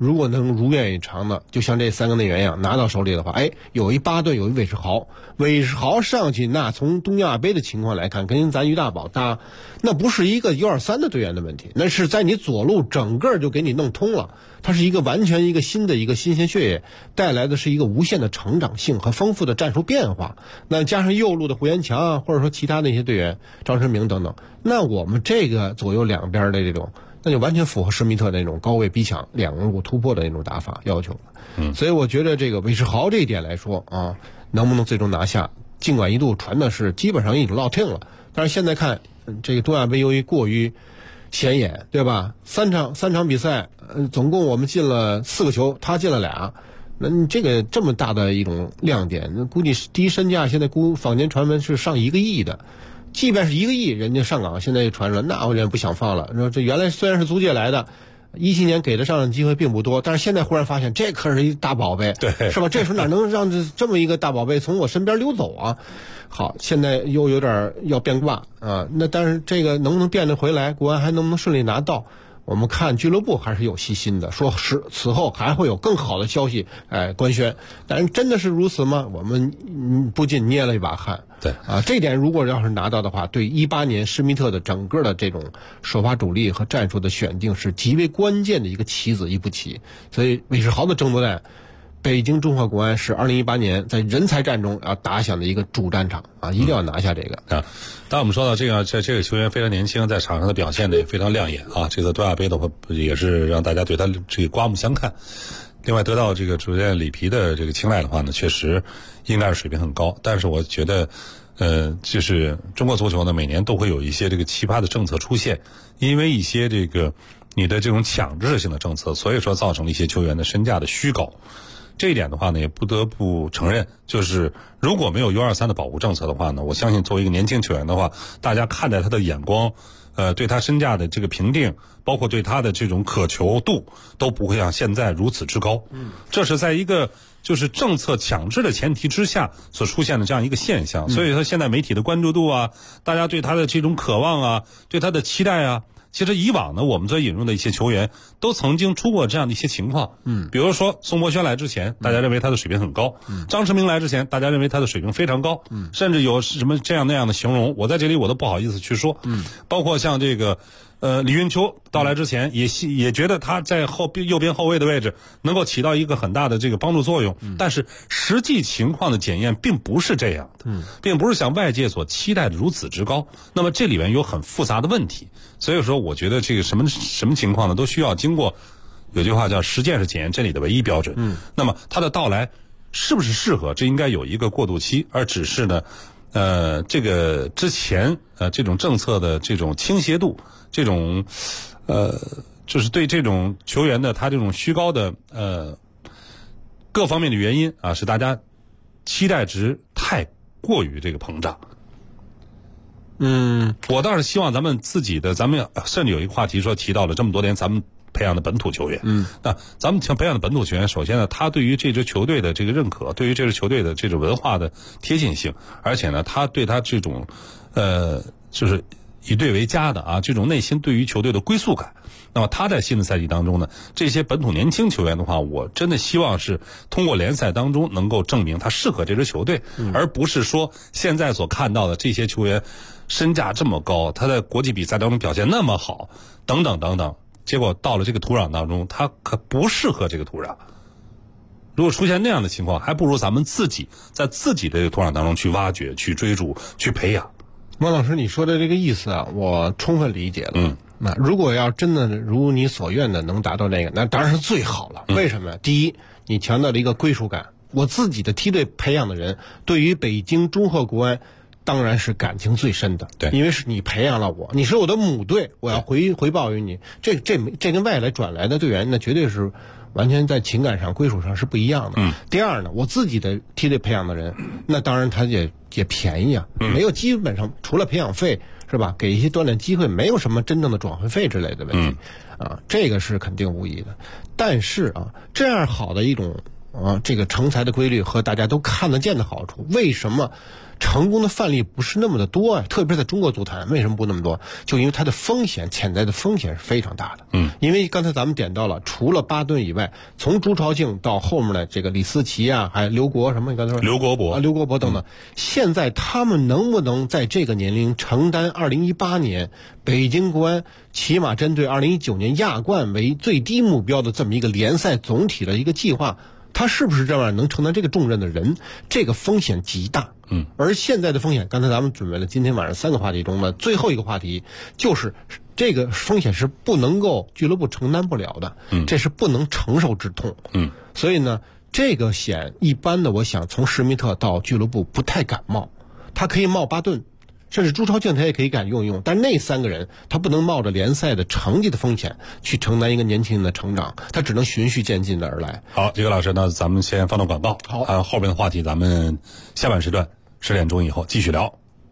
如果能如愿以偿的，就像这3个内援一样拿到手里的话，有一巴顿，有一韦世豪，韦世豪上去，那从东亚杯的情况来看，跟咱于大宝搭，那不是一个1-2-3的队员的问题，那是在你左路整个就给你弄通了，它是一个完全一个新的一个新鲜血液，带来的是一个无限的成长性和丰富的战术变化。那加上右路的胡延强啊，或者说其他的一些队员，张晨明等等，那我们这个左右两边的这种，那就完全符合施密特那种高位逼抢、两个路突破的那种打法要求。所以我觉得这个韦世豪这一点来说啊，能不能最终拿下，尽管一度传的是基本上已经落定了，但是现在看这个东亚杯由于过于显眼，对吧？三场比赛，总共我们进了4个球，他进了2，那你这个这么大的一种亮点，那估计第一身价现在坊间传闻是上1个亿的。即便是1个亿，人家上港现在又传了，那我人不想放了。说这原来虽然是租借来的，17年给的上场机会并不多，但是现在忽然发现这可是一大宝贝， 对， 是吧？这时候哪能让这么一个大宝贝从我身边溜走啊？好，现在又有点要变卦啊。那但是这个能不能变得回来？国安还能不能顺利拿到？我们看俱乐部还是有细心的，说是此后还会有更好的消息官宣，但是真的是如此吗？我们不禁捏了一把汗。 对啊，这点如果要是拿到的话，对18年施密特的整个的这种首发主力和战术的选定是极为关键的一个棋子，一步棋。所以韦世豪的争夺战，北京中赫国安是2018年在人才战中要打响的一个主战场啊，一定要拿下这个啊。当我们说到这个球员非常年轻，在场上的表现的也非常亮眼啊。这个东亚杯的话，也是让大家对他这个刮目相看。另外，得到这个主教练里皮的这个青睐的话呢，确实应该是水平很高。但是我觉得，就是中国足球呢，每年都会有一些这个奇葩的政策出现，因为一些这个你的这种强制性的政策，所以说造成了一些球员的身价的虚高。这一点的话呢，也不得不承认，就是如果没有 U23 的保护政策的话呢，我相信作为一个年轻球员的话，大家看待他的眼光，对他身价的这个评定，包括对他的这种渴求度，都不会像现在如此之高。这是在一个就是政策强制的前提之下所出现的这样一个现象。所以说现在媒体的关注度啊，大家对他的这种渴望啊，对他的期待啊，其实以往呢，我们所引入的一些球员都曾经出过这样的一些情况。比如说宋博轩来之前，大家认为他的水平很高；张成明来之前，大家认为他的水平非常高。甚至有什么这样那样的形容，我在这里我都不好意思去说。包括像这个李云秋到来之前，也觉得他在右边后卫的位置能够起到一个很大的这个帮助作用。但是实际情况的检验并不是这样的，并不是像外界所期待的如此之高。那么这里面有很复杂的问题。所以说我觉得这个什么情况呢，都需要经过，有句话叫实践是检验真理的唯一标准。那么它的到来是不是适合，这应该有一个过渡期，而只是呢这个之前这种政策的这种倾斜度，这种就是对这种球员的他这种虚高的各方面的原因啊，使大家期待值太过于这个膨胀。我倒是希望咱们甚至有一个话题说提到了这么多年咱们培养的本土球员。那咱们培养的本土球员，首先呢，他对于这支球队的这个认可，对于这支球队的这种文化的贴近性，而且呢，他对他这种就是以队为家的啊，这种内心对于球队的归宿感。那么他在新的赛季当中呢，这些本土年轻球员的话，我真的希望是通过联赛当中能够证明他适合这支球队，而不是说现在所看到的这些球员身价这么高，他在国际比赛当中表现那么好，等等等等，结果到了这个土壤当中，他可不适合这个土壤。如果出现那样的情况，还不如咱们自己在自己的这个土壤当中去挖掘、去追逐、去培养。 汪老师，你说的这个意思啊，我充分理解了。那如果要真的如你所愿的能达到那个，那当然是最好了。为什么呀？第一，你强调了一个归属感。我自己的梯队培养的人，对于北京中赫国安当然是感情最深的。对，因为是你培养了我，你是我的母队，我要回报于你。这跟外来转来的队员，那绝对是完全在情感上、归属上是不一样的。第二呢，我自己的梯队培养的人，那当然他也便宜啊，没有基本上除了培养费是吧，给一些锻炼机会，没有什么真正的转会费之类的问题啊，这个是肯定无疑的。但是啊，这样好的一种这个成才的规律和大家都看得见的好处。为什么成功的范例不是那么的多啊？特别是在中国足坛，为什么不那么多？就因为它的风险，潜在的风险是非常大的。因为刚才咱们点到了，除了巴顿以外，从朱朝庆到后面的这个李思齐啊，还有刘国什么？你刚才说刘国博等等，现在他们能不能在这个年龄承担2018年北京国安骑马针对2019年亚冠为最低目标的这么一个联赛总体的一个计划？他是不是这样能承担这个重任的人？这个风险极大。而现在的风险，刚才咱们准备了今天晚上3个话题中的最后一个话题，就是这个风险是不能够俱乐部承担不了的，这是不能承受之痛。所以呢，这个险一般的，我想从施密特到俱乐部不太敢冒，他可以冒巴顿。甚至朱朝庆他也可以敢用一用，但那3个人他不能冒着联赛的成绩的风险去承担一个年轻人的成长，他只能循序渐进的而来。 好，这个老师呢，咱们先放到广告，好，后边的话题咱们下半时段10点钟以后继续聊。